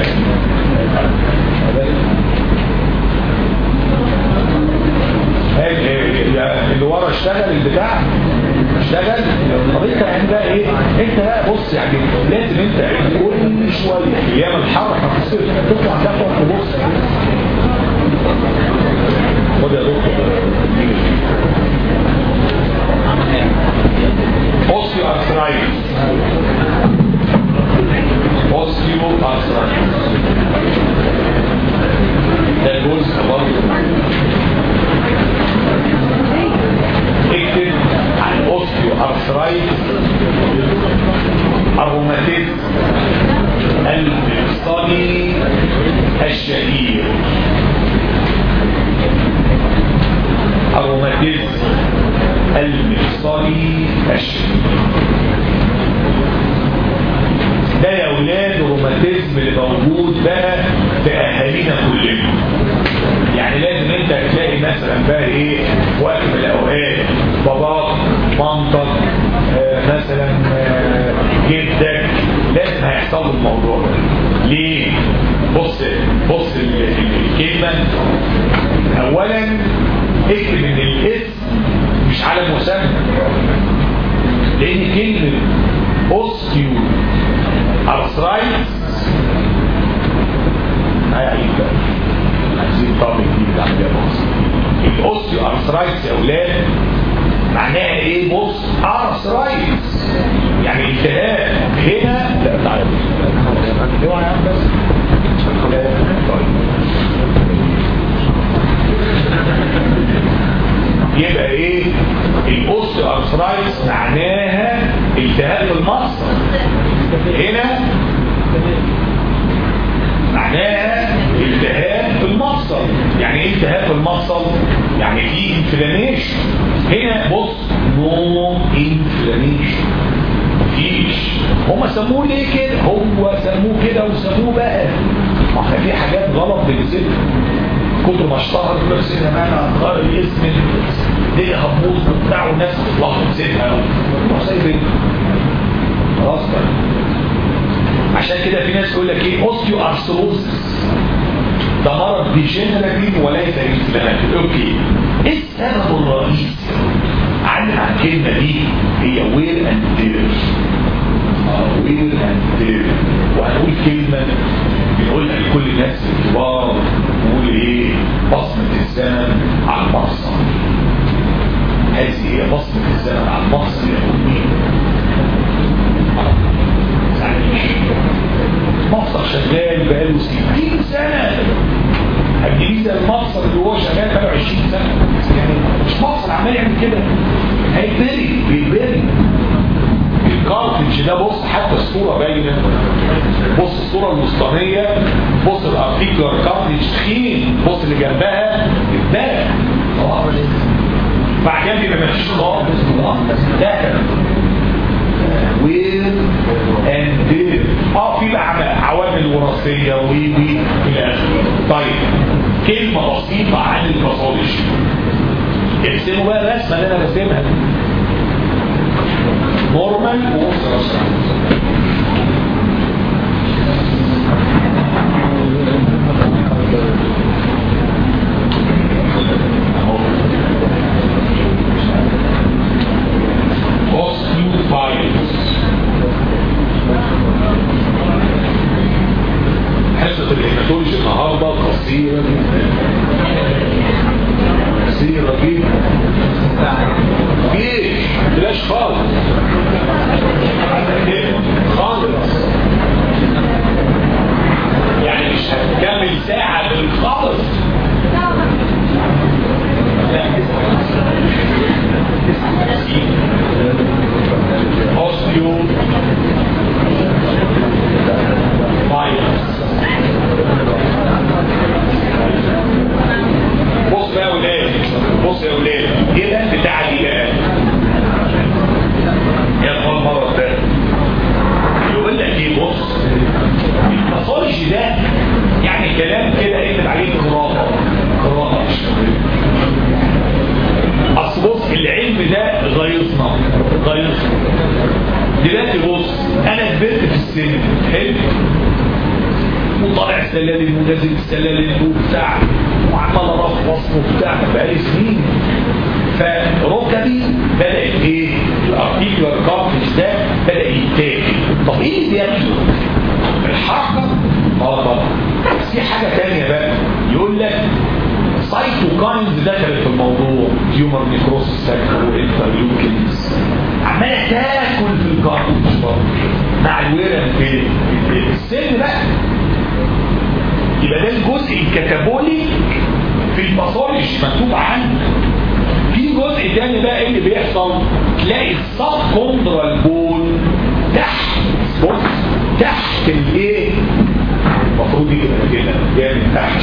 اللي ورا اشتغل البتاع اشتغل. طب انت يعني بقى ايه؟ انت بقى بص يعني لازم انت كل شويه ايام الحر هتصير تطلع تاخد تبص. خد يا دكتور اوستيو ارثرايتس. اوستيو ارثرايتس ده جزء برضه. اكتب عن اوستيو ارثرايتس الروماتيزم المفصلي الشهير. الروماتيزم المفصلي الشهير ده يا اولاد الروماتيزم اللي موجود بقى في اهالينا كلنا. يعني لازم انت تلاقي مثلا بقى ايه وقت من الاوقات باباك مامتك آه مثلا آه جدك لازم هيحصل له الموضوع ده. ليه؟ بص بص الكلمه اولا اكتب ان الاسم مش على مسمى، لان كلمه اوستيو ارثرايتس هيعيد بقى عايزين طابق جديد عندنا مصر. الاوستيو ارثرايتس يا اولاد معناها ايه؟ بص ارثرايتس يعني التهاب هنا. لا تعالى اوعى يا عم بس. يبقى ايه الاوستيو ارثرايتس؟ معناها التهاب في المفصل. هنا معناها التهاب في المفصل. يعني ايه التهاب في المفصل؟ يعني في انفلاميشن. هنا بص نو انفلاميشن مفيش. هما سموه ليه كده؟ هو سموه كده وسموه بقى ما في حاجات غلط بنسيبها كتر ما اشتهر بس يا جماعه غير الاسم دي هبوط بتاعه الناس تطلعوا تسيبها وسايبين خلاص بقى. عشان كده في ناس يقول لك ايه اوستيو ارثروزس ده مرض ديجنراتيف وليس انفلاماتيف. اوكي ايه السبب الرئيسي عن الكلمه دي؟ هي وير اند تير. وير اند تير. وهنقول كلمه بنقولها لكل الناس الكبار نقول ايه؟ بصمه الزمن على المفصل. هذه هي بصمه الزمن على المفصل يا امي. مفصل شغال بقاله ستين سنة. هتجيبيه زي المفصل اللي هو شغال بقاله عشرين سنة. يعني مش مفصل عمال يعمل كده. هيتبري بيتبري. الكارتج ده بص حتى الصورة باينة. بص الصورة الوسطانية. بص ارتيكولار كارتريج تخين، بص اللي جنبها الداء بعد كده بيبقى مفيش خالص ده كده وير اند دير. اه في بقى عوامل وراثيه و و الى اخره. طيب كلمه بسيطه عن الباثولوجي، ارسموا بقى الرسمه اللي انا رسمها نورمال ووصل حصة الهيماتولوجي النهاردة قصيرة جدا قصيرة جدا ليش؟ بلاش خالص خالص يعني مش هتكمل ساعة بالخالص. اوستيو فايروس. بص بقى يا ولاد، بص يا ولاد كده بتاع دي بقى يا اخوان المره الثانيه يقول لك ايه، بص الباثولوجي ده يعني كلام كده اكتب عليه قراءه قراءه مش اصل بص العلم ده غيظنا غيظنا دلوقتي. بص انا كبرت في السن حلو وطالع سلالم ونازل السلالم وبتاع وعمال ارفص وبتاع بقالي سنين، فركبي بدات ايه الارتيكولار كارتريج ده بدا يتاكل. طب ايه اللي بياكله؟ الحركه؟ اه طبعا. بس في حاجه ثانيه بقى يقول لك سايتوكاينز دخلت في الموضوع، تيومر نيكروسس فاكتور وانترليوكينز عماله تاكل في الكارتريج برضه مع الورم في السن بقى. يبقى ده الجزء الكتابولي في الباثولوجي مكتوب عنه. في جزء تاني بقى ايه اللي بيحصل؟ تلاقي السب كوندرال بون تحت، بص تحت الايه؟ المفروض يبقى كده جاي من تحت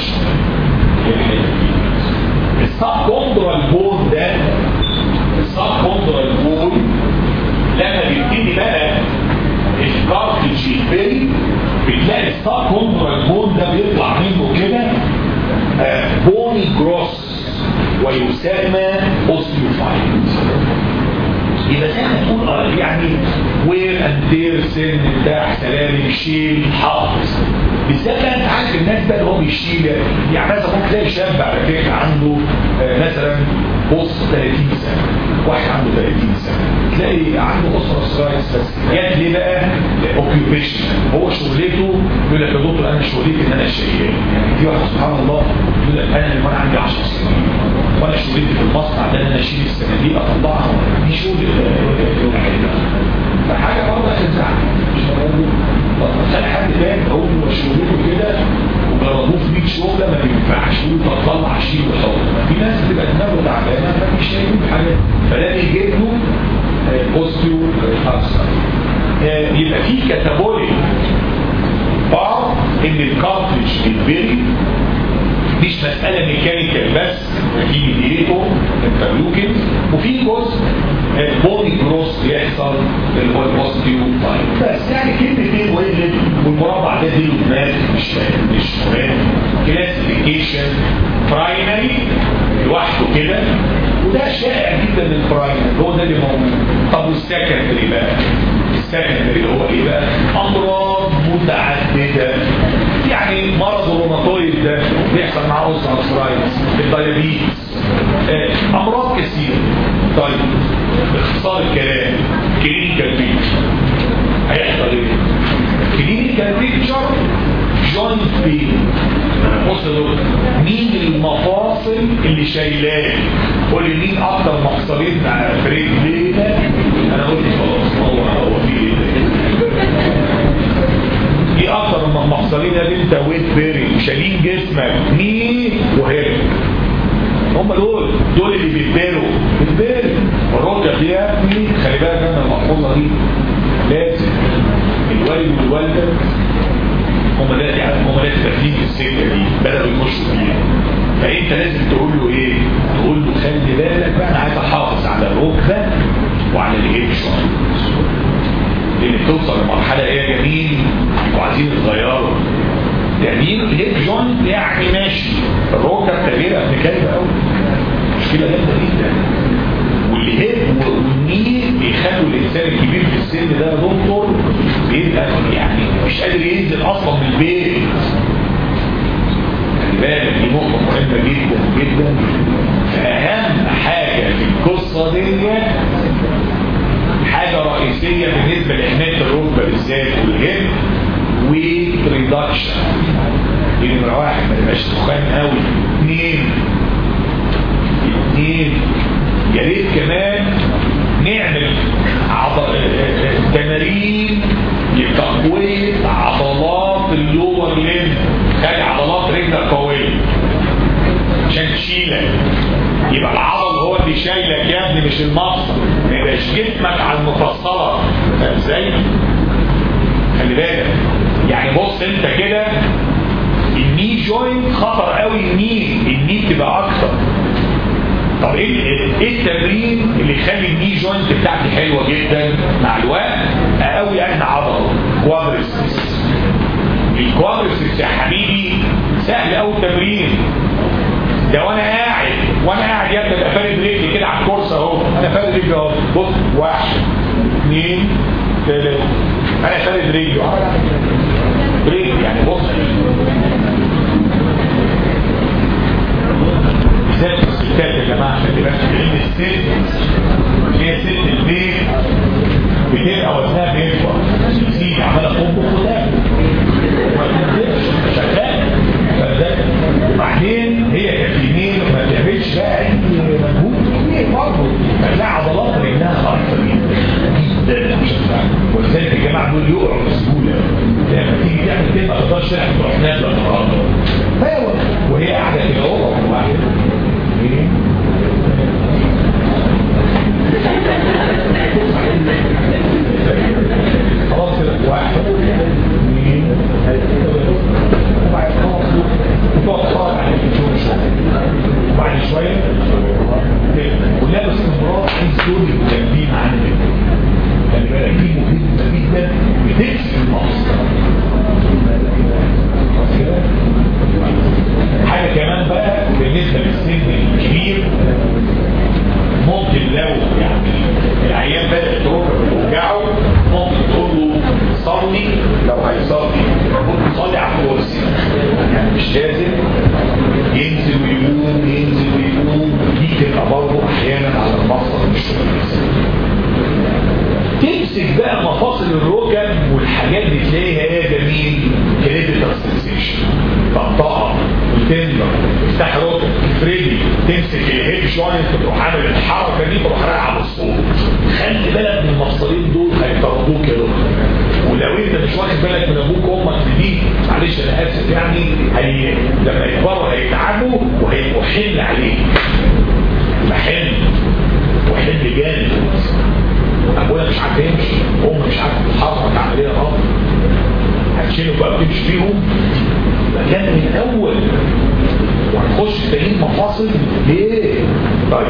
السب كوندرال بون ده. السب كوندرال بون لما بيبتدي بقى الكارتريج يتبري بتلاقي السب كوندرال بون ده بيطلع منه كده آه بوني جروس ويسمى اوستيوفايت. يبقى زي ما تقول يعني وير اند دير سن بتاع سلالم شيل حافظ. بالذات بقى انت عارف الناس بقى اللي هو بيشيل يعني مثلا ممكن تلاقي شاب على فكره عنده آه مثلا بص ثلاثين سنه، واحد عنده ثلاثين سنه تلاقي عنده اسره سرايس بس جات ليه بقى اوكيوبيشن هو شغلته يقول لك يا دكتور انا شغلتي ان انا شيال. يعني في واحد سبحان الله يقول لك انا لما انا عندي عشر سنين وانا شغلتي في المصنع ده ان انا اشيل الصناديق اطلعها دي شغل فحاجه برضه هتزعل مش موجود. خلي حد تاني هو شغلته كده وجربوه في مية شغله ما بينفعش يقول طلع شيل وحط. في ناس بتبقى دماغه تعبانه فمش شايفين حاجه فده بيجيب له اوستيو ارثرايتس. يبقى في كاتابوليك بار ان الكارتريج بيتبري مش مسألة ميكانيكال بس، في ميديتور انترلوكين وفي جزء بودي جروس بيحصل اللي هو الاوستيوفايت. بس يعني كلمتين ويلد والمربع ده دي دماغ مش مش مهم. كلاسيفيكيشن برايمري لوحده كده وده شائع جدا البرايمري هو ده اللي موجود. طب والسكندري بقى؟ السكندري هو ايه بقى؟ امراض متعدده. يعني مرض الروماتويد ده بيحصل معاه اوستيوارثرايتس، الدايابيتس، امراض كثيره. طيب باختصار الكلام كلينيكال بيكتشر هيحصل ايه؟ كلينيكال بيكتشر جوينت بين. بص دول مين المفاصل اللي شايلاه؟ قول لي مين اكتر مفصلين في رجلينا؟ انا قلت خلاص هو هو في ايه ايه اكتر من المفصلين اللي انت ويت بيري شايلين جسمك ني وهيب. هم دول دول اللي بيتبروا بيتبروا الركب دي يا ابني. خلي بالك من المحفوظه دي لازم الوالد والوالده هم ده يعني هم ده ترتيب السكه دي بدأوا يخشوا فيها. فانت لازم تقول له ايه؟ تقول له خلي بالك بقى انا عايز احافظ على الركبه وعلى الهيب شويه، لان توصل لمرحله ايه يا جميل وعايزين تغيروا تغيير الهيب جوينت يعني ماشي الركبه كبيره ابن كلب قوي مشكله جامده جدا، والهيب والني بيخلوا الانسان الكبير في السن ده يا دكتور بيبقى يعني مش قادر ينزل اصلا من البيت. خلي بالك دي نقطه مهمه جدا جدا. فاهم حاجه في القصه دي حاجه رئيسيه بالنسبه لحمايه الركبه بالذات والهيب ويت ريدكشن. دي نمره واحد ما تبقاش تخان قوي. اثنين اثنين يا ريت كمان نعمل عضل... تمارين لتقويه عضلات اللور لين. خلي عضلات رجلك قويه عشان تشيلك، يبقى العضل هو اللي شايلك يا ابني مش المفصل، ما يبقاش جسمك على المفصله. فاهم ازاي؟ خلي بالك يعني بص انت كده الني جوينت خطر قوي. الني الني بتبقى اكتر. طب ايه التمرين اللي يخلي الني جوينت بتاعتي حلوه جدا مع الوقت؟ اقوي احنا عضله كوادريسبس. الكوادريسبس يا حبيبي سهل قوي التمرين ده. وانا قاعد وانا قاعد يا ابني ابقى فارد رجلي كده على الكرسي اهو، انا فارد رجلي اهو. بص واحد اثنين ثلاثه انا فارد رجلي بريك يعني. بص ازاي الستات يا جماعه عشان تبقى لان الست هي ست البيت بتبقى وزنها بيكبر يزيد عماله تطبخ وتاكل ما تنزلش شغال. وبعدين هي كفينين ما بتعملش بقى اي مجهود كبير برضه، فتلاقي عضلات رجلها اكتر جدا جدا. ولذلك الجماعه دول يقعوا بسهوله لما تيجي تعمل كده ما تقدرش تروح نازله النهارده وهي قاعده كده اهو واحده خلاص كده واحد اثنين وبعد شويه كلها بس المراه عايز تقول التنبيه عنك. خلي بالك دي مهمه جدا بتكسر المقص. حاجه كمان بقى بالنسبه للسن الكبير ممكن لو يعني العيان بدأت تروح توجعه ممكن تقول له صلي. لو هيصلي ممكن صلي على الكرسي يعني مش لازم ينزل ويقوم ينزل ويقوم. دي تبقى برضه احيانا على المفصل مش كويس. تمسك بقى مفاصل الركب والحاجات دي تلاقيها ايه جميل كريديتال سنسيشن. تقطعها وتنضر تفتح ركب تفردي تمسك الهيب جوينت تروح عامل الحركه دي تروح رايح على الصوت. خلي بالك من المفصلين دول هيطردوك يا دكتور. ولو انت مش واخد بالك من ابوك وامك دي معلش انا اسف يعني هي لما يكبروا هيتعبوا وهيبقوا حمل عليك. محل وحمل جامد. ابويا مش عارف يمشي امي مش عارف تتحرك عمليه غلط هتشيلوا بقى بتمشي فيهم مكان من الاول وهنخش تانيين مفاصل ليه؟ طيب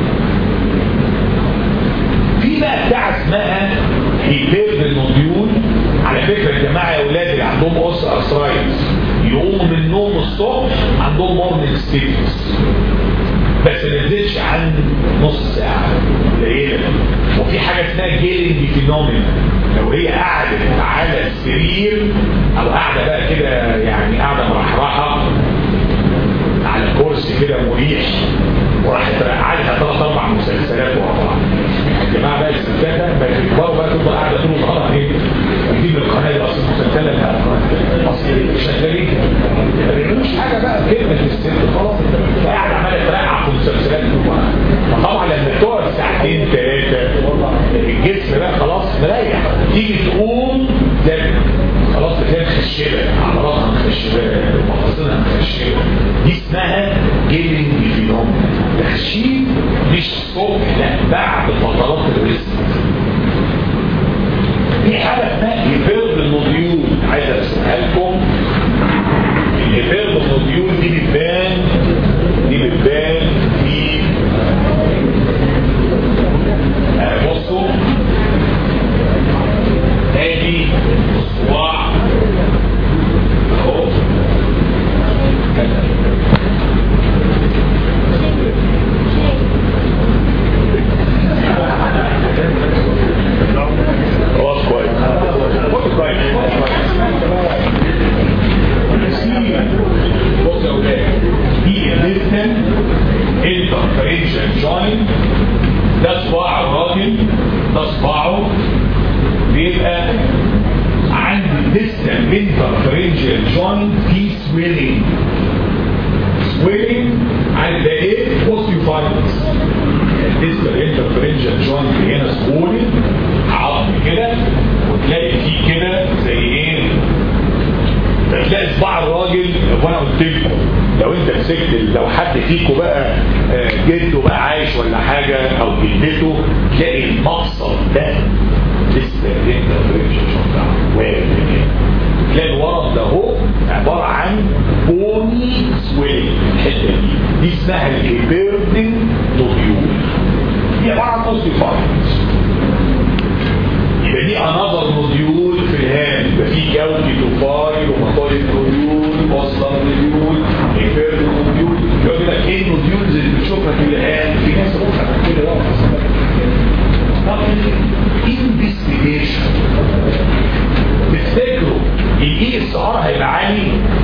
في بقى بتاع اسمها هيبرنوديول. على فكره يا جماعه يا اولاد اللي عندهم اوس ارثرايتس يقوموا من النوم الصبح عندهم مورنينج ستيفنس بس ما نزلش عن نص ساعه قليله. وفي حاجه اسمها جيلينج فينومينا. لو هي قعدت على السرير او قاعده بقى كده يعني قاعده مرحرحه على كرسي كده مريح وراحت قاعدها ثلاث اربع مسلسلات ورا بعض. يا جماعه بقى الستات بقى يكبروا بقى تفضل قاعده طول النهار ايه تجيب القناه دي اصلا مسلسله بتاعت اصل شغالين ما بيعملوش حاجه بقى كلمه الست خلاص قاعده عماله ترقع في مسلسلات. فطبعا لما تقعد ساعتين ثلاثه الجسم بقى خلاص مريح. تيجي تقوم زي خلاص بتلاقي مخشبه عضلاتها مخشبه مفاصلها مخشبه. دي اسمها جيلينج فينومينا. تخشيب مش الصبح لا بعد فترات الريست. في حاجه اسمها هيبرنوديول عايز ارسمها لكم interpharyngeal joint في swelling. swelling عارف ده ايه؟ osteophytes. بالنسبه للانترفرنجال جوينت هنا swelling عظم كده، وتلاقي فيه كده زي ايه؟ تلاقي صباع الراجل. وانا قلت لكم لو انت مسكت، لو حد فيكم بقى جده بقى عايش ولا حاجه او جدته، تلاقي المفصل ده لسه الانترفرنجال جوينت واقف هنا. تلاقي الورم ده هو عباره عن بوني سويلنج. الحته دي دي اسمها الهيبردن نوديول. دي عباره عن اوستيوفايتس. يبقى دي انذر نوديول في الهام. يبقى في جوكي توفاي ومطايف نوديول، اوسلر نوديول، هيبردن نوديول. يقول لك ايه النوديولز اللي بتشوفها في الهام؟ في ناس بتشوفها كده بقى. طب انفستيجيشن تفتكروا الاي اس ار هيبقى عالي؟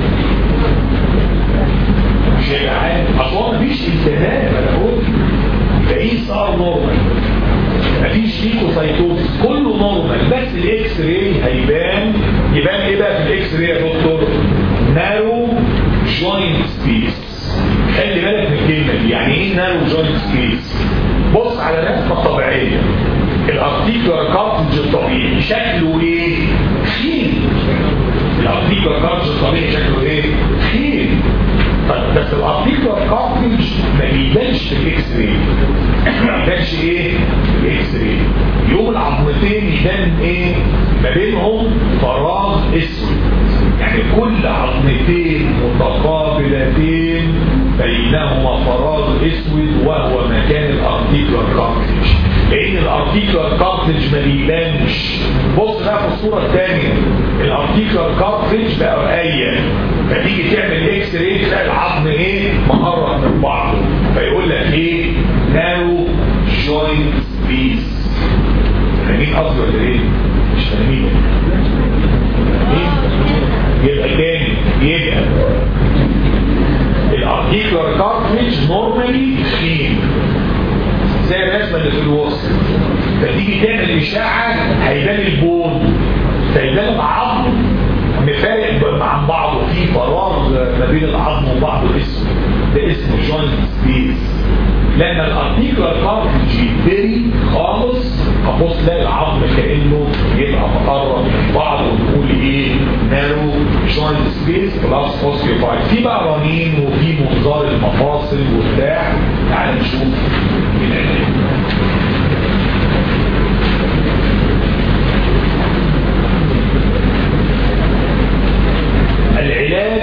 مش هيبقى عالي. اصلا مفيش التهاب. انا قلت يبقى اي اس ار نورمال، مفيش ليكوسايتوسيس، كله نورمال. بس الاكس راي هيبان. يبان ايه بقى في الاكس راي يا دكتور؟ نارو جوينت سبيس. خلي بالك من الكلمه دي. يعني ايه نارو جوينت سبيس؟ بص على الرسمه الطبيعيه. الارتيكولار كارتج الطبيعي شكله ايه؟ خين. الارتيكولار كارتج الطبيعي شكله ايه؟ خين. طيب بس الارتيكولار كارتج ما بيبانش في الاكس راي. ما بيبانش ايه؟ في الاكس راي. يوم العظمتين يبان ايه؟ ما بينهم فراغ اسود. يعني كل عظمتين متقابلتين بينهما فراغ اسود، وهو مكان الارتيكولار كارتج. لان الارتيكولار كارتج ما بيبانش. بص بقى في الصوره الثانيه، الارتيكولار كارتج بقى رقيق، فتيجي تعمل اكس راي تلاقي العظم ايه؟ مقرب من بعضه. فيقول لك ايه؟ نارو جوينت سبيس. فاهمين قصدي ولا ايه؟ مش فاهمين؟ يبقى تاني، يبقى الارتيكولار كارتج نورمالي خين زي الرسمه اللي في الوسط. فتيجي تعمل اشاعه هيبان البون، فيبان العظم مفارق عن بعضه، في فراغ ما بين العظم وبعضه اسمه ده اسمه جوينت سبيس. لما الارتيكولار كارتج يتبري خالص هتبص تلاقي العظم كانه يبقى مقرب من بعض، ونقول ايه؟ نارو جوينت سبيس بلس اوستيوفايت. في بقى رنين وفي منظار المفاصل وبتاع. تعال نشوف العلاج. العلاج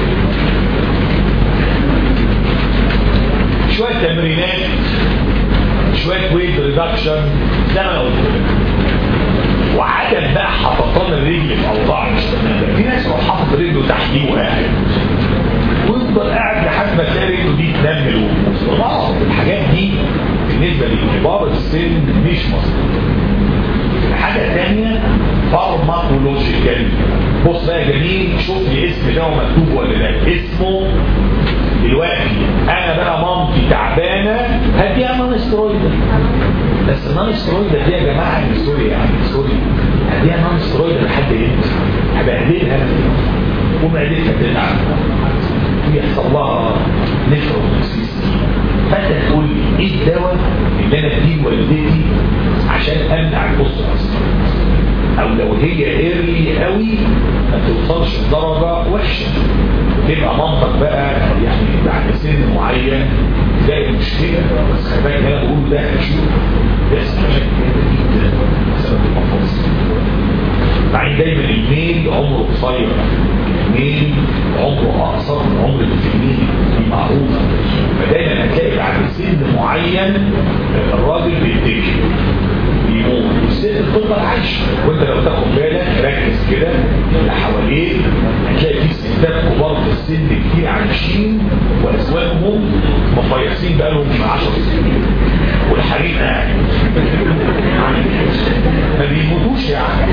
شوية تمرينات، شوية ويت ريدكشن زي ما قلت لك، وعدم بقى حططان الرجل في اوضاع مش تمام. في ناس لو حاطط رجله تحت دي وقاعد ويفضل قاعد لحد ما تلاقي رجله دي تنمل وخلاص. الحاجات دي بالنسبه لكبار السن مش مظبوطه. حاجه ثانيه فارماكولوجيكال. بص بقى يا جميل، شوف لي اسم ده مكتوب ولا لا. اسمه دلوقتي انا بقى مامتي تعبانه هديها نون سترويد. بس النون سترويد دي يا جماعه من سوريا، يعني سوري هديها نون سترويد لحد امتى؟ هبهدلها ومعدتها تتعب ويحصل لها نفروتوكسيس. فانت تقول لي ايه الدواء اللي انا اديه لوالدتي عشان امنع الاسره، او لو هي ايرلي قوي ما توصلش لدرجه وحشه، تبقى مامتك بقى يعني بعد سن معين تلاقي مشكله. بس خلي بالك انا بقول ده هشوف بيحصل مشاكل جدا بسبب المفاصل. بعدين دايما الميل عمره قصير، الميل عمره اقصر من عمر الفيميل، دي معروفه. فدايما هتلاقي بعد سن معين الراجل بيتكل يموت والست تفضل عايشه. وانت لو تاخد بالك ركز كده اللي حواليك هتلاقي في ستات كبار في السن كتير عايشين وازواجهم مفيصين بقالهم عشر سنين والحريم قاعد ما بيموتوش. يعني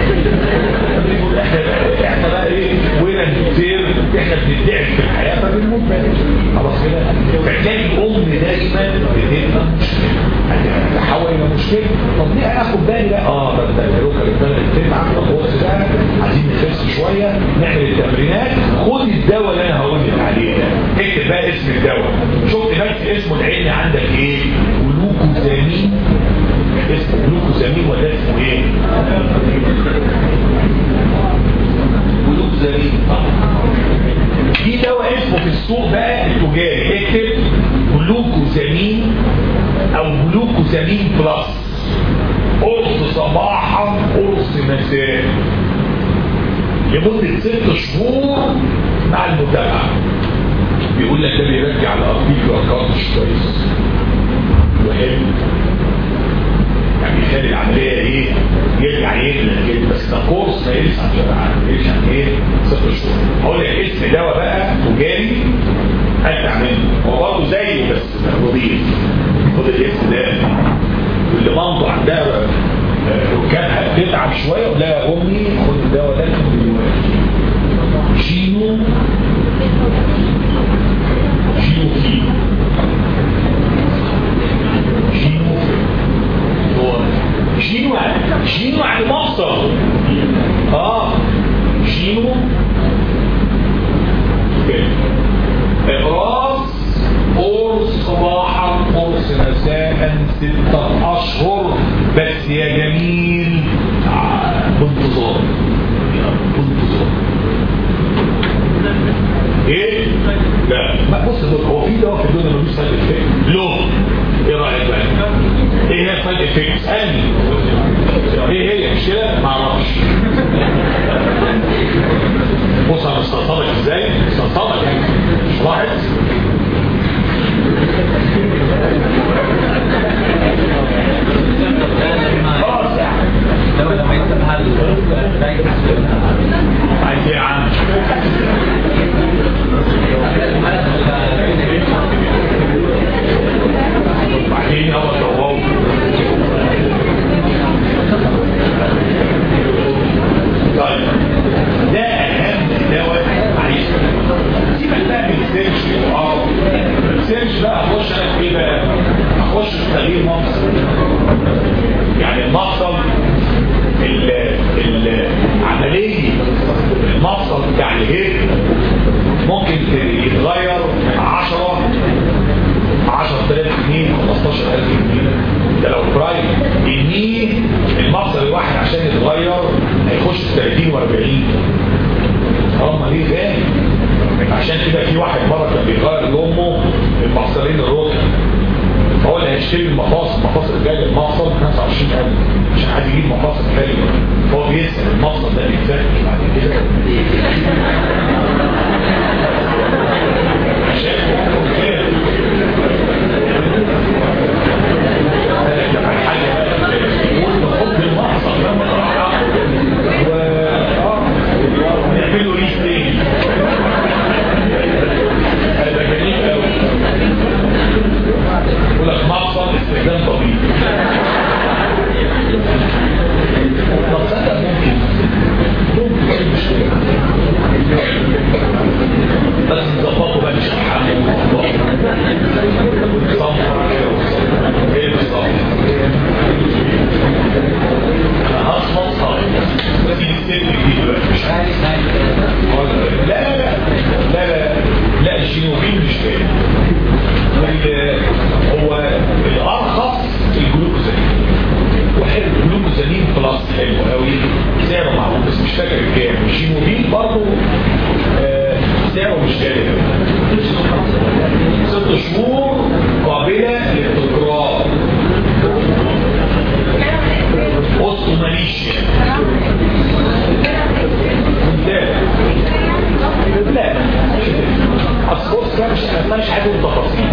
احنا بقى ايه وين الدكتور احنا بندعي في الحياه فبنموت خلاص كده. فتلاقي الام دايما بتبقى مشكله. هتحاول يبقى مشكله. طب ليه اخد بالي بقى؟ اه ده ده الروكه اللي بتتعب. طب بص بقى عايزين نخس شويه نعمل التمرينات. خد الدواء اللي انا هقول لك عليه ده، اكتب بقى اسم الدواء. شفت بس اسمه العلمي عندك ايه؟ جلوكوزامين. اسمه جلوكوزامين ولا اسمه ايه؟ جلوكوزامين. في دواء اسمه في السوق بقى التجاري، اكتب جلوكوزامين او جلوكوزامين بلس، قرص صباحا قرص مساء لمدة ست شهور مع المتابعة. بيقول لك ده بيرجع الارتيكولار كارتش كويس وحلو، يعني يخلي العملية ايه؟ يرجع يغلق كده، بس ده كورس ما يلسع عشان عن ايه؟ ست شهور. هقول لك اسم دواء بقى تجاري هتع منه، هو برضه زيه بس نضيف. خد الاسم ده اللي مامته عندها ركابها بتتعب شويه ولا يا امي خد الدواء ده جينو جينو في جينو جينو جينو يعني مفصل. اه جينو اقراص قرص صباحا قرص مساء ستة اشهر بس يا جميل بانتظار بانتظار. ايه؟ لا ما بص هو في دواء في الدنيا ملوش سايد افكت له. ايه رايك بقى؟ ايه هي سايد افكت؟ اسالني ايه هي؟ مش كده؟ ما اعرفش. بص انا مستنصبك ازاي؟ مستنصبك يعني مش لاحظ؟ خلاص يعني لو لما يكتبها عايز ايه يا عم؟ بعدين هو الضوء طيب ده اهم دواء. معلش سيبك بقى من السيرش. اه السيرش بقى اخش انا في ايه بقى؟ اخش في تغيير مفصل. يعني المفصل العمليه المفصل بتاع الهيد ممكن يتغير عشرة عشرة آلاف جنيه خمستاشر ألف جنيه. ده لو برايم. النيه المفصل الواحد عشان يتغير هيخش في ثلاثين وأربعين. هم ليه غالي؟ عشان كده في واحد مره كان بيغير لامه المفصلين الركب، هو اللي هيشتري المفاصل. المفاصل جايه المفصل خمسة وعشرين ألف عشان عايز يجيب مفاصل حلوه. هو بيسال المفصل ده بيتفك بعد كده عشان كده حب المفصل ونعمله ريش تاني. هذا جميل قوي. يقول لك مفصل استخدام طبيعي. طب صدق ممكن ممكن مش بس نظبطه بقى مش هنحمل صفحة ايه بالظبط. انا هصمت صفحة بس يستفيد دي دلوقتي مش عارف. لا لا لا لا لا لا الجينوبين مش كده. هو الارخص الجلوكوزامين وحلو. الجلوكوزامين بلس حلو قوي سعره معقول بس مش فاكر كام. الجينوبين برضه آه سعره مش غالي قوي. ست شهور قابله للتكرار. اوستوماليشيا لا اصل بص مش انا مش عايز اقول تفاصيل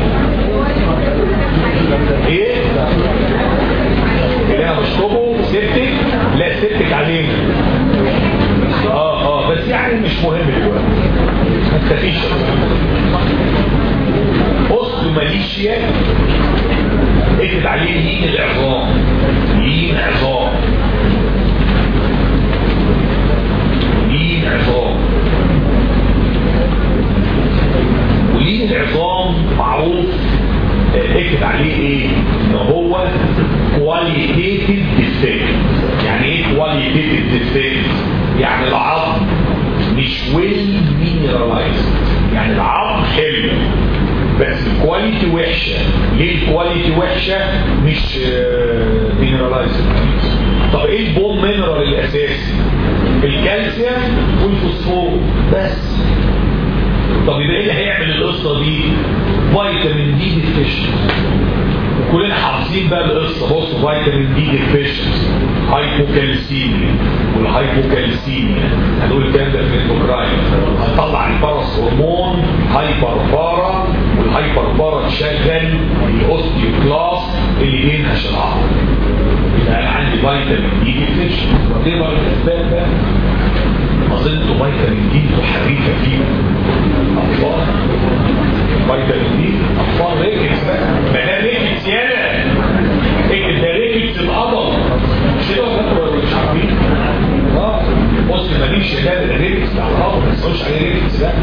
ايه اللي انا بشطبه سيبتك. لا سيبتك علينا اه اه بس يعني مش مهم دلوقتي ما تخافيش. اوستوماليشيا اكتب عليه لين العظام. لين عظام لين عظام. ولين العظام معروف اكتب عليه ايه؟ ان هو كواليتيتيف ديفكت. يعني ايه كواليتيتيف ديفكت؟ يعني العظم مش ويل مينرالايزد، يعني العظم حلو بس الكواليتي وحشه. ليه الكواليتي وحشه؟ مش مينرالايزد. طب ايه البون مينرال الاساسي؟ الكالسيوم والفوسفور بس. طب يبقى ايه اللي هيعمل القصه دي؟ فيتامين دي ديفيشنسي. كلنا حافظين بقى القصه. بص، فيتامين دي ديفيشنسي، هايبوكالسيميا، والهايبوكالسيميا هنقول الكلام ده في الاندوكراين، هنطلع الباراس هرمون هايبر بارا، والهايبر بارا تشغل الاوستيوكلاست اللي بينهش العظم. يبقى انا عندي فيتامين دي ديفيشنسي. وايه بقى الاسباب بقى؟ اظن فيتامين دي حريفه فيه اطفال. فيتامين دي اطفال ريكتس بقى، ما ده ريكتس يالا، اكتب ده ريكتس القدم مش كده ولا مش عارفين؟ اه بص ماليش يا ده ريكتس بتاع القدم، ما تقولش عليه ريكتس ده.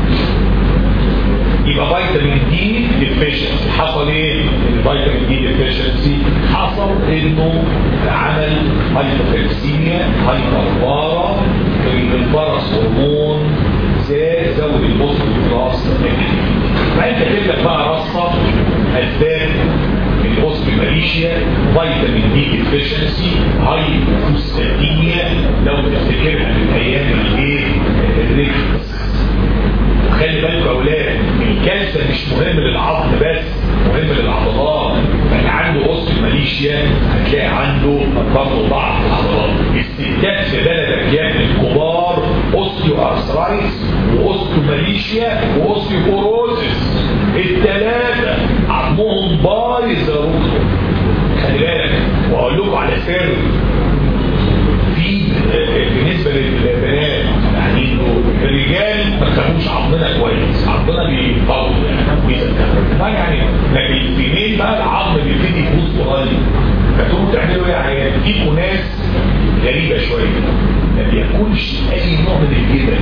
يبقى فيتامين دي ديفيشنسي. حصل ايه؟ الفيتامين دي ديفيشنسي حصل انه عمل هايبوكالسيميا، هايبربارا، الباراس هرمون زاد، زود الاوستيوكلاست. فانت تبدا بقى رصه اسباب الاوستيوماليشيا. فيتامين دي ديفيشنسي، هايبوستاتيميا لو تفتكرها من ايام الايه؟ الريكتس. خلي بالكم يا اولاد، الكالسيوم مش مهم للعظم بس، مهم للعضلات. اللي عنده اوستيوماليشيا هتلاقي عنده برضه ضعف العضلات. الستات في بلدك يا ابن الكبار اوستيو ارثرايتس واوستيوماليشيا واوستيوبوروزس، الثلاثه عظمهم بايظ يا رجل. خلي بالك واقول لكم على سر في بالنسبه للبنات، يعني الرجال ما تخافوش عظمنا كويس، عظمنا بيطول يعني بيزكى يعني، لكن الفيميل بقى العظم بيبتدي يبوظ قريب. فتقوموا تعملوا ايه يا عيال؟ فيكوا ناس غريبه شويه ما بياكلش اي نوع من الجبن.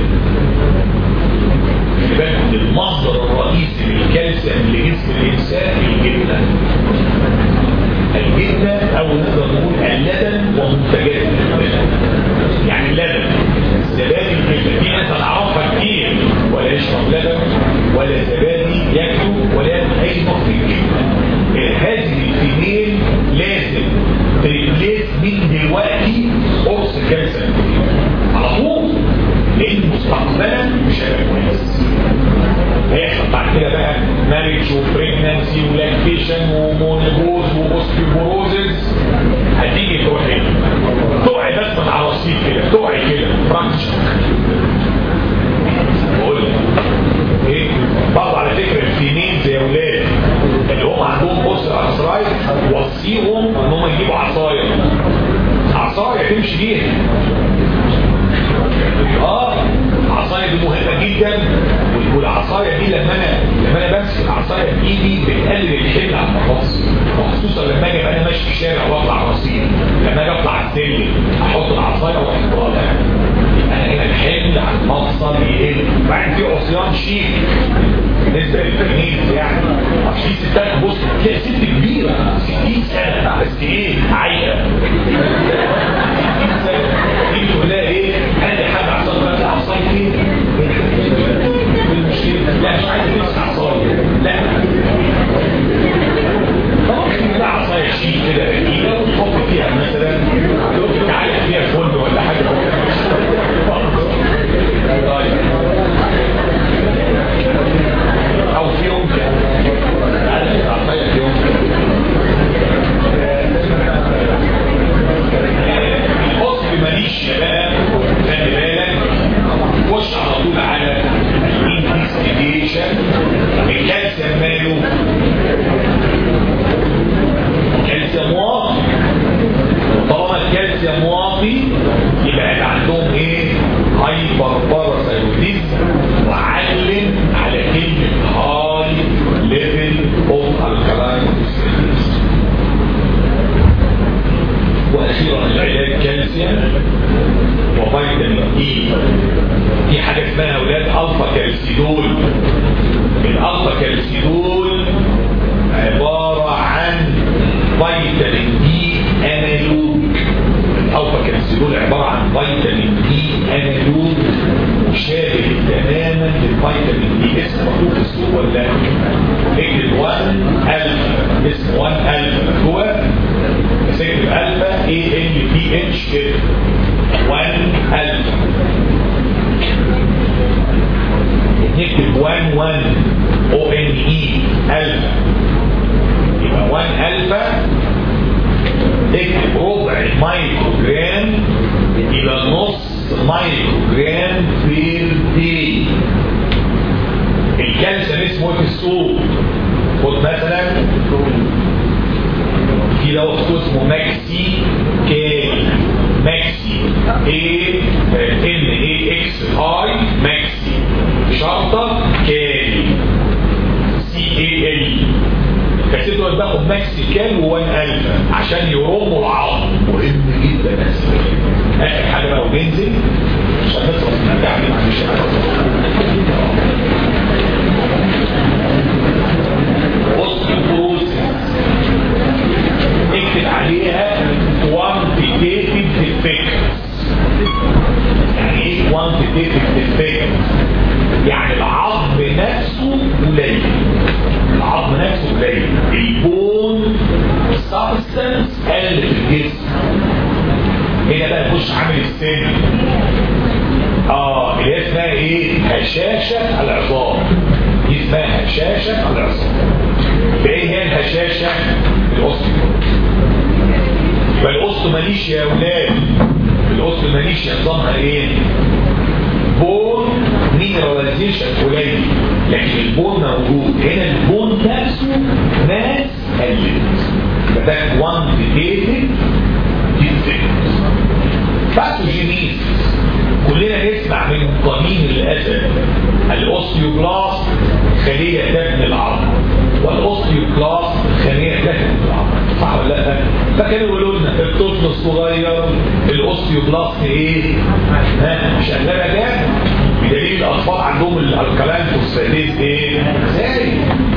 خلي بالكم المصدر الرئيسي للكالسيوم لجسم الانسان الجبنه. الجبنه او نقدر نقول اللبن ومنتجات اللبن. يعني اللبن، زبادي الجبنه، في ناس اعرفها كتير ولا يشرب لبن ولا زبادي ياكلوا ولا ياكل اي نوع من الجبنه. هذه الفيميل لازم تريبليس من دلوقتي قرص كالسيوم على طول، لان مستقبلا مش هيبقى كويس. هيحصل بعد كده بقى ماريج وبريجنانسي ولاكتيشن ومونيبوز واوستيوبوروزز. هتيجي تروح ايه؟ تقعي بس من على الرصيف كده، تقعي كده فرانكشن. بقول لك ايه؟ برضه على فكره الفيميل زي اولاد اللي هم عندهم بوست ارثرايت، وصيهم ان هم يجيبوا عصايه، عصايه تمشي بيها. اه العصايه دي مهمه جدا، والعصايه دي لما انا لما انا بمسك العصايه بايدي بتقلل الحمل على المفاصل، وخصوصا لما اجي انا ماشي في الشارع واطلع رصيف، لما اجي اطلع السلم احط العصايه واروح طالع، انا هنا الحمل على المفصل يقل. وبعدين في عصيان شيك بالنسبه للتلميذ، يعني في ستات بص تلاقي ست كبيره ستين سنه بس ايه عايقه ستين سنه، تيجي تقول لها ايه؟ عندي حاجه عصايه بقى عصايه ايه؟ المشكله لا مش عايز تمسك عصايه، لا ممكن تلاقي عصايه شيك كده رقيقه وتحط فيها مثلا تعلق فيها فل ولا حاجه. او في يوم تعلق عصايه في يوم ماليش بقى. خلي بالك خش على طول على الانفستيجيشن. الكالسيوم ماله؟ الكالسيوم واطي، وطالما الكالسيوم واطي يبقى عندهم ايه؟ هايبر باراثايرويديزم. وعلم على كلمه هاي ليفل اوف الكالاين. واخيرا العلاج كالسيوم وفيتامين اي. في حاجه اسمها اولاد الفا كالسيدول. الالفا كالسيدول عباره عن فيتامين دي دي انالوج شابه تماما للفيتامين دي. اسمه مكتوب في السوق ولا اكتب واحد الفا، اسمه واحد الفا هو بس اكتب الفا اي ان بي اتش كده واحد الفا، نكتب واحد واحد او ان اي الفا، يبقى واحد الفا اكتب ربع مايكرو جرام الى نص مايكرو جرام بير دي. الكالسيوم اسمه في السوق، خد مثلا في دواء اسمه ماكسي كي، ماكسي اي ان اي اكس اي ماكسي شرطه كي سي اي ال، كاتبه باخد ماكسي كام وان الفا عشان يرموا العظم، مهم جدا. اخر حاجه بقى وبنزل عشان نخلص من التعب دي، معلش بص الفلوس اكتب عليها quantitative defect. يعني ايه quantitative defect؟ يعني العظم نفسه قليل، العظم نفسه قليل، البون سبستانس قل في الجسم. هنا بقى نخش عامل السن اه اللي هي اسمها ايه؟ هشاشه العظام. دي اسمها هشاشه العظام. بايه هي الهشاشه؟ الاوستيو. يبقى الاوستيو ماليش يا اولاد، الاوستيو ماليش نظامها ايه؟ بون مينراليزيشن قليل، لكن البون موجود. هنا البون نفسه ناس قلت، فده كوانتيتيف ديفكت. باثوجينيسيس كلنا نسمع من قديم الازل، الاوستيوبلاست خليه تبني العظم، والاوستيوكلاست خليه تهدم العظم، صح ولا لا؟ فكانوا يقولوا لنا الطفل الصغير الاوستيوبلاست ايه؟ ها شغاله جامد، بدليل الاطفال عندهم الالكالين فوسفاتيز ايه؟ زي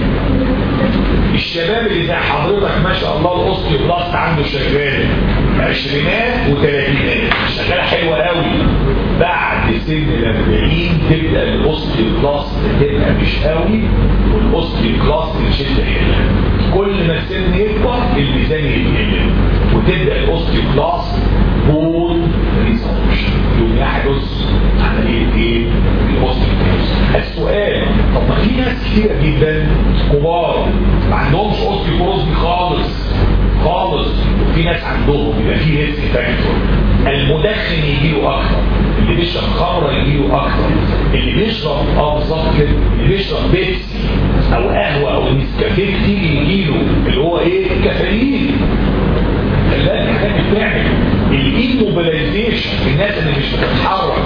الشباب اللي زي حضرتك ما شاء الله الاوستيوبلاست عنده شغال عشرينات وثلاثينات، شغاله حلوه قوي. بعد سن الأربعين تبدا الاوستيوبلاست تبقى مش قوي، والاوستيوكلاست يشد حيلها. كل ما السن يكبر الميزان يقل، وتبدا الاوستيوكلاست بون ريسورشن، يوم يحدث عمليه ايه؟ الاوستيوكلاست. السؤال، طب ما في ناس كتيره جدا كبار ما عندهمش اوستيوبروز دي خالص خالص، وفي ناس عندهم يبقى في ريسك فاكتور. المدخن يجيله اكتر، اللي بيشرب خمره يجيله اكتر، اللي بيشرب اه بالظبط كده، اللي بيشرب بيبسي او قهوه او نسكافيه كتير يجيله اللي هو ايه؟ كافيين. خلي الحاجات بتعمل الايموبيلايزيشن، الناس اللي مش بتتحرك.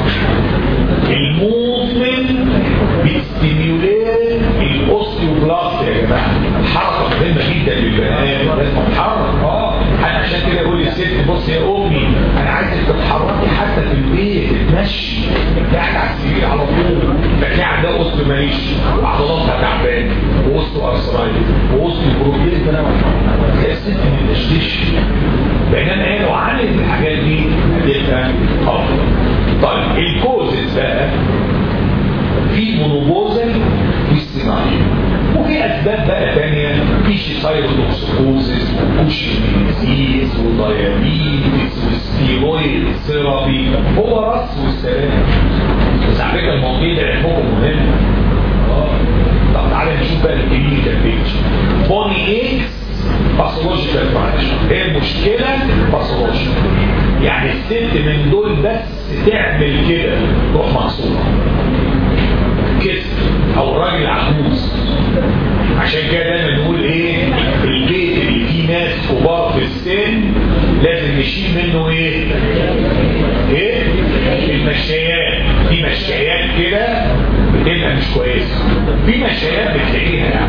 الموفمنت بيستيميوليت الاوستيوبلاست يا جماعه. الحركه مهمه جدا للبني ادم، لازم اتحرك. اه انا عشان كده اقول للست بص يا امي انا عايزك تتحركي حتى في البيت، تتمشي، قاعد على السرير على طول، فتلاقي عندها اوستيو ماليش وعضلاتها تعبانه واوستيو ارثرايتس واوستيو بروتين، تلاقي الست ما بتشتش. بينما هي لو عملت الحاجات دي هتبقى افضل. طيب الكوزز بقى في مونوبوزل واستماعي، وفي اسباب بقى ثانيه، في سايروتوكسيكوزيس وكوشنيزيس ودايابيتس وستيرويد ثيرابي، هو رأس والسلام. بس على فكره المواضيع دي عندكم مهمه. اه طب تعالى نشوف بقى الكلينيكال بيكتشر. بوني اكس باثولوجيكال فراكشر، هي المشكله باثولوجيكال، يعني الست من دول بس تعمل كده روح مقصوره كسر، او راجل عجوز. عشان كده دايما نقول ايه؟ البيت اللي فيه ناس كبار في السن لازم نشيل منه ايه؟ ايه؟ المشايات. في مشايات كده بتبقى مش كويسه، في مشايات بتلاقيها يعني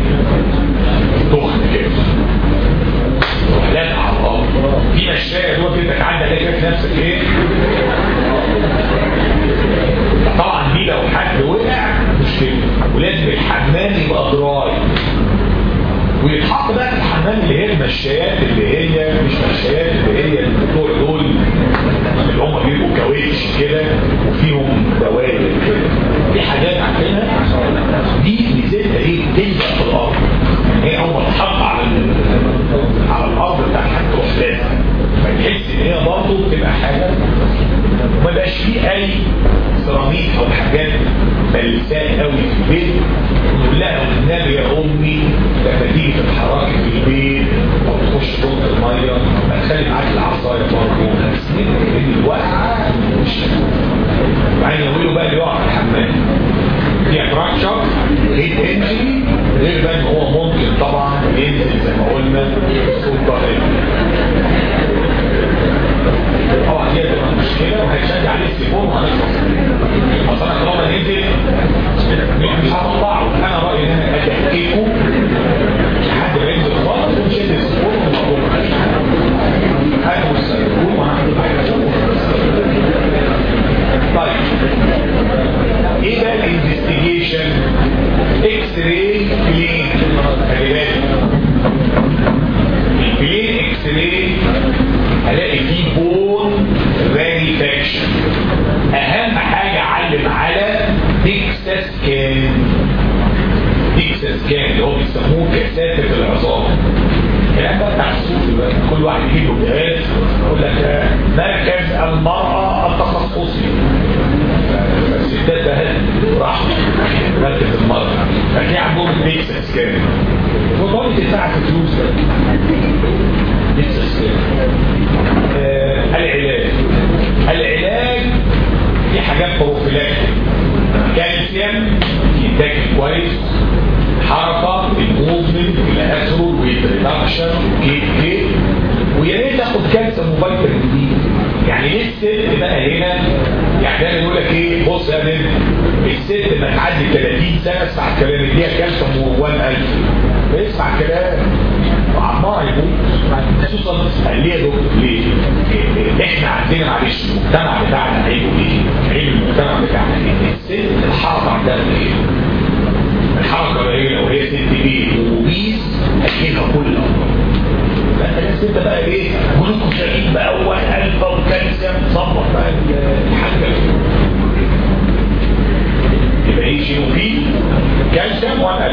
تخن كده لازم على الارض. في مشايه دوت انت تعدي عليها في نفسك ايه؟ طبعا دي لو حد وقع مشكله، ولازم الحمام يبقى دراي، ويتحط بقى في الحمام اللي هي المشايات اللي هي مش مشايات اللي هي بتوع دول اللي هم هم بيبقوا كاوتش كده وفيهم دوائر كده. في حاجات عندنا دي ميزتها ايه؟ تلزق في الارض. هي اول ما تحط على على الارض بتاعها تروح لازم، فتحس ان هي برضه بتبقى حاجه وما بقاش فيه اي سيراميك او حاجات بلساء قوي في البيت. نقول لها والنبي يا امي لما تيجي تتحركي في البيت او تخش جوه الميه ما تخلي معاك العصايه برضه لان الوقعه مش يعني يقولوا بقى اللي يقع في الحمام دي فراكشر هيد انجري، غير بقى ان هو ممكن طبعا ينزل زي ما قلنا سلطه طبعا دي هتبقى مشكله وهتشجع عليه السيفون وهنخلص. اصلا طالما نزل مش هطلعه. انا رايي ان انا ادققه لحد ما ينزل خالص ونشد السيفون ونقوم هاتوا السيفون وهنعمل حاجه. طيب ايه بقى الانفستيجيشن؟ اكس راي بلين. خلي بالك البلين اكس راي هلاقي فيه بون رانيفاكشن. اهم حاجه علم على ديكسا سكان. ديكسا سكان اللي هو بيسموه كثافه العظام. الكلام ده بتاع الصوفي بقى، كل واحد يجيب له جهاز يقول لك مركز المراه التخصصي. الستات ده راح مركز المراه ففي عندهم ديكسا سكان وطبعا تدفع في فلوس ده. ديكسا سكان. آه العلاج العلاج في حاجات بروفيلاكتيك. كالسيوم يتاكل كويس، حركه، الموفمنت، الاثرول والريدكشن كيك كيك، ويا ريت تاخد كالسيوم وفيتامين دي. يعني ليه الست بقى هنا؟ يعني ده بيقول لك ايه؟ بص يا بنت الست ما تعدي ثلاثين سنه اسمع الكلام، اديها كالسيوم وألف اسمع الكلام وعمار يموت. خصوصا ليه يا دكتور؟ ليه؟ احنا عندنا معلش المجتمع بتاعنا عيبه ايه؟ عيب المجتمع بتاعنا ايه؟ الست الحركه عندها ايه؟ الحركه قليله لو هي ست بيت وبيس هتجيبها كل الامراض. فانت لازم انت بقى ايه؟ جلوكوزامين بقى وقلب وكالسيوم ظبط بقى الحاجه. يبقى ايه؟ جينوفيل كالسيوم وقلب.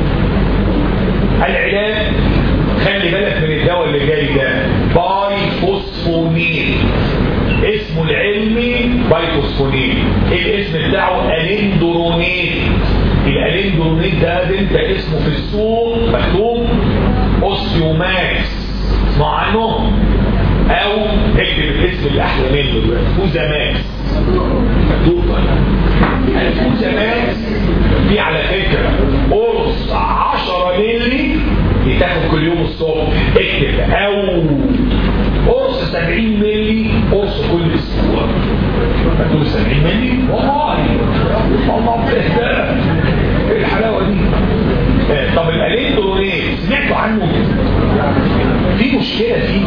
العلاج خلي بالك من الدواء اللي جاي ده باي فوسفونيل. اسمه العلمي باي فوسفونيل. الاسم بتاعه اليندرونيت. الاليندرونيت ده انت اسمه في السوق مكتوب اوستيوماكس، اسمع عنهم او اكتب الاسم الاحلى منه دلوقتي فوزاماكس. مكتوب الفوزاماكس دي على فكره قرص عشرة مللي يتاخد كل يوم الصبح. اكتب او قرص سبعين مللي قرص كل اسبوع. مكتوب سبعين مللي والله والله بتهدى ايه الحلاوه دي. آه طب الاليندرونيت سمعتوا عنه؟ في مشكله فيه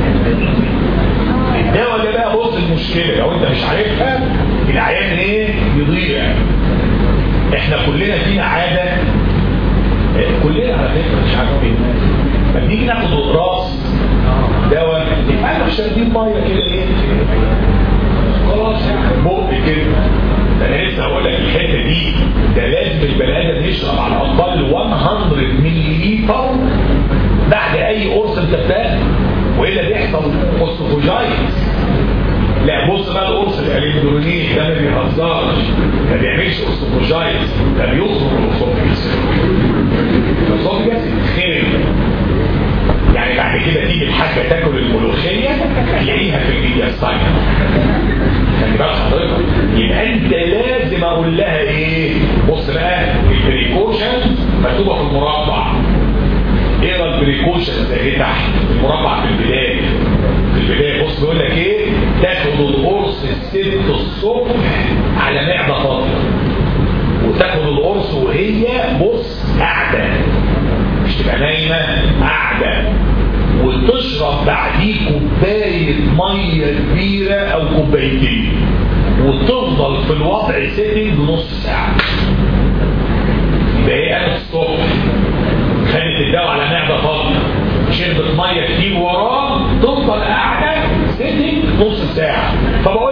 الدواء ده بقى. بص المشكله لو انت مش عارفها العيان ايه؟ يضيع. احنا كلنا فينا عاده آه كلنا على فكره مش عارفين لما نيجي ناخد راس دواء احنا مش شاربين ميه كده ايه خلاص بق كده. ده انا لسه هقول لك الحته دي ده لازم البني ادم يشرب على الاقل مية مللي بعد اي قرص انت بتاخده والا بيحصل اوستوفوجايتس. لا بص بقى القرص الاليندرونيت ده ما بيهزرش، ما بيعملش اوستوفوجايتس، ده بيخرج الاوستوفوجايتس. الاوستوفوجايتس خير يعني بعد كده تيجي الحاجه تاكل الملوخيه تلاقيها في الجياستاين. خلي بالك حضرتك يبقى انت لازم اقول لها ايه؟ بص بقى البريكوشن مكتوبه في المربع. اقرا البريكوشن زي تحت المربع في البدايه. في البدايه بص بيقول لك ايه؟ تاخد القرص الست الصبح على معده فاضيه، وتاخد القرص وهي بص قاعده مش تبقى نايمه قاعده، وتشرب بعديه كوبايه ميه كبيره او كوبايتين وتفضل في الوضع سيتنج نص ساعه. يبقى هي قامت الصبح خدت الدواء على معده فاضيه شربت ميه كتير وراه تفضل قاعده سيتنج نص ساعه. فبقول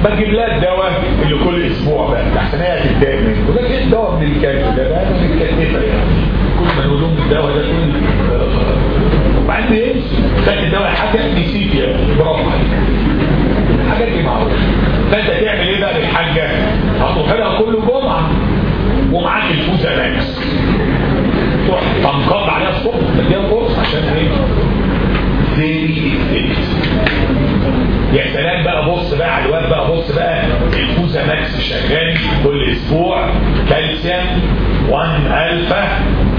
بجيب لها الدواء اللي كل اسبوع بقى عشان هي هتتضايق منه. وده ايه الدواء من الكاتب ده بقى من الكاتبه يعني كل ما نقول لهم الدواء ده كل وبعدين ايه خدت الدواء حاجه نسيت يا برافو الحاجات دي معروفه. فانت تعمل ايه بقى للحاجه؟ هتروح لها كل جمعه ومعاك الفوزه ماكس تروح تنقض عليها الصبح تديها فرصه عشان ايه؟ فيري افكت. يا سلام بقى بص بقى على الواد بقى بص بقى الفوزا ماكس شغال كل اسبوع كالسيوم واحد الفا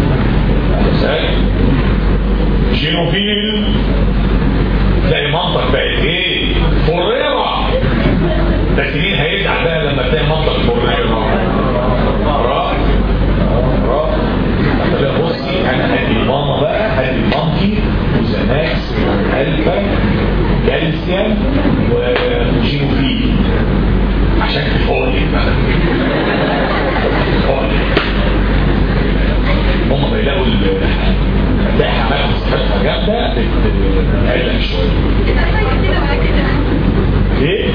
جينوفيل تلاقي منطق بقت ايه؟ فريرة. بس مين هيزعل بقى لما تلاقي منطق فريرة؟ راح راح طب بصي انا هدي الماما بقى هدي المامتي فوزا ماكس الفا كالسيوم وجينوفيل عشان تفوقلك بقى تفوقلك هم بيلاقوا هتلاقي حماية صحتها جامدة بتقلق شوية ايه؟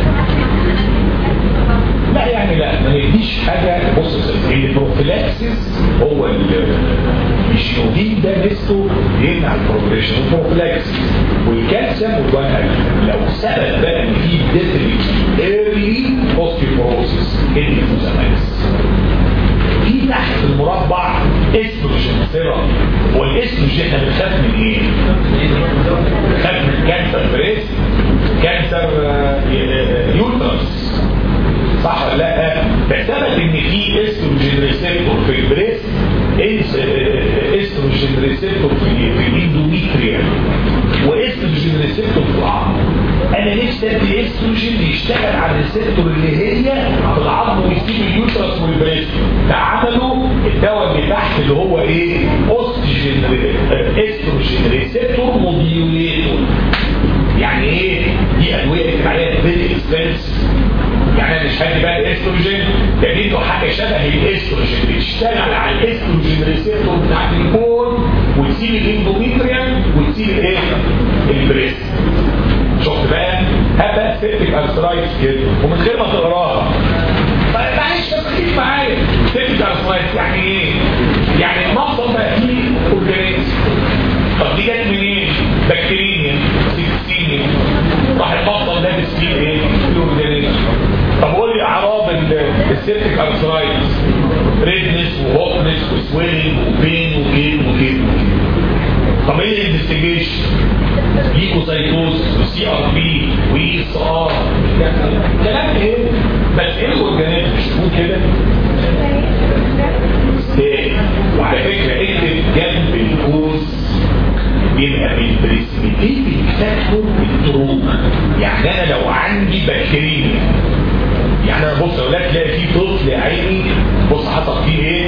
لا يعني لا ما نديش حاجة. بص البروفيلاكسيس هو الجينوفيل ده نسته يمنع البروجريشن والبروفيلاكسيس والكالسيوم والوان لو سبب بقى ان في ديفرنت ايرلي اوستيوبروسيس الفوزاماكس. في تحت المربع استروجين ثيرابي. والاستروجين احنا بنخاف من ايه؟ بنخاف من كانسر بريست كانسر يوترس صح ولا لا؟ بسبب ان في استروجين ريسبتور في البريست استروجين ريسبتور في في الاندوميتريا واستروجين ريسبتور في العظم. انا نفسي ادي استروجين يشتغل على الريسبتور اللي هي في العظم ويسيب اليوترس والبريست. فعملوا الدواء اللي تحت اللي هو ايه؟ اوستروجين استروجين ريسبتور موديوليتور. يعني ايه؟ دي ادويه بتبقى عليها فيري اكسبنس. يعني انا مش هدي بقى الاستروجين ده اديته حاجه شبه الاستروجين بتشتغل على الاستروجين ريسبتور بتاعت الكون وتسيب الاندوميتريا وتسيب الايه؟ البريست. شفت بقى؟ هبقى سيبتك ارثرايتس كده ومن غير ما تقراها. طيب معلش بس خليك معايا. سيبتك ارثرايتس يعني ايه؟ يعني المفصل بقى فيه اورجانيزم. طب دي جت منين؟ بكتيريا سيكسينيا راح المفصل لابس فيه ايه؟ الاورجانيزم. طب قول لي اعراض السيبتك ارثرايتس ريدنس وهوكنس وسويلنج وبين وكيل وكيل. طب ايه الانفستيجيشن؟ ليكوسايتوز وسي ار بي واي اس ار كلام ايه؟ بس ايه الاورجانيزم مش كده؟ ايه؟ وعلى فكره اكتب جنب الكوز يبقى بالبريسبيتيتي فاكتور التروما. يعني انا لو عندي بكتيريا يعني انا بص اقول لك تلاقي في طفل يا عيني بص حصل فيه ايه؟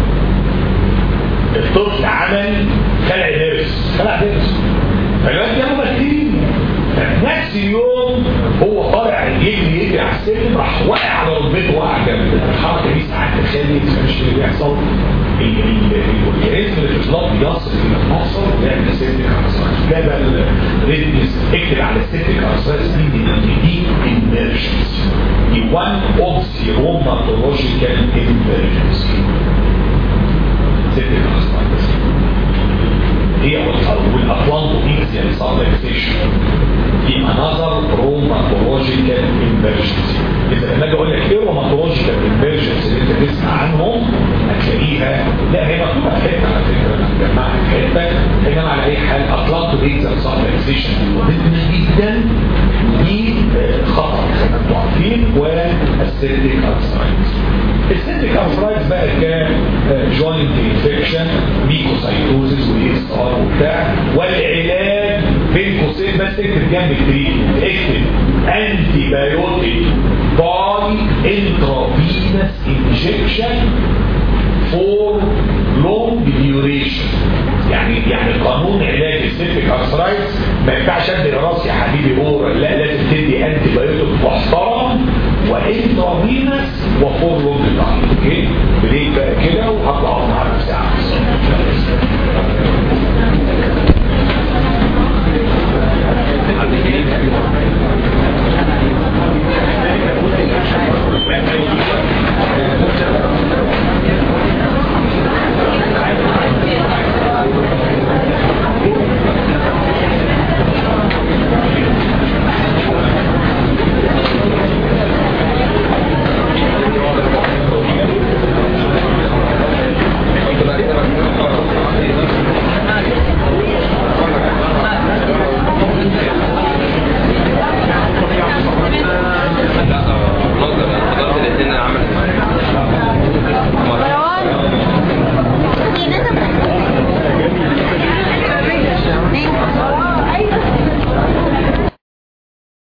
الطفل عمل خلع ضرس خلع ضرس فالواد جابه بكتيريا. نفس اليوم هو طالع يجري يجري على السلم راح واقع على ركبته وقع جامد. الحركه دي ساعات تخلي مش اللي بيحصل الاورجانيزم اللي في البلاد بيصل الى المفصل بيعمل سيبتك ارثرايتس. ده بقى الريدنس اكتب على السيبتك ارثرايتس دي دي ايمرجنسي. دي وان اوف ذا روماتولوجيكال ايمرجنسي. سيبتك ارثرايتس هي والاطلانتوميكسيال سابلكسيشن دي انذر روماتولوجيكال ايمرجنسي. اذا لما اجي اقول لك ايه روماتولوجيكال ايمرجنسي اللي انت تسمع عنهم هتلاقيها لا هي مكتوبه في حته على فكره انا مجمعها في حته انما على اي حال اطلانتوميكسيال سابلكسيشن مهمه جدا دي خطر زي ما انتم عارفين. والسيبتك ارثرايتس السيبتك ارثرايتس بقى كان جوينت انفكشن ميكوسايتوزيس والاس ار وبتاع. والعلاج بين قوسين بس اكتب جنب التريتمنت اكتب انتي بايوتيك باي انترافينس انجكشن فور لونج ديوريشن. يعني يعني قانون علاج السيبتك ارثرايتس ما ينفعش ادي راسي يا حبيبي اورال لا لازم تدي انتي بايوتيك محترم وانترافينس وفور لونج تايم. اوكي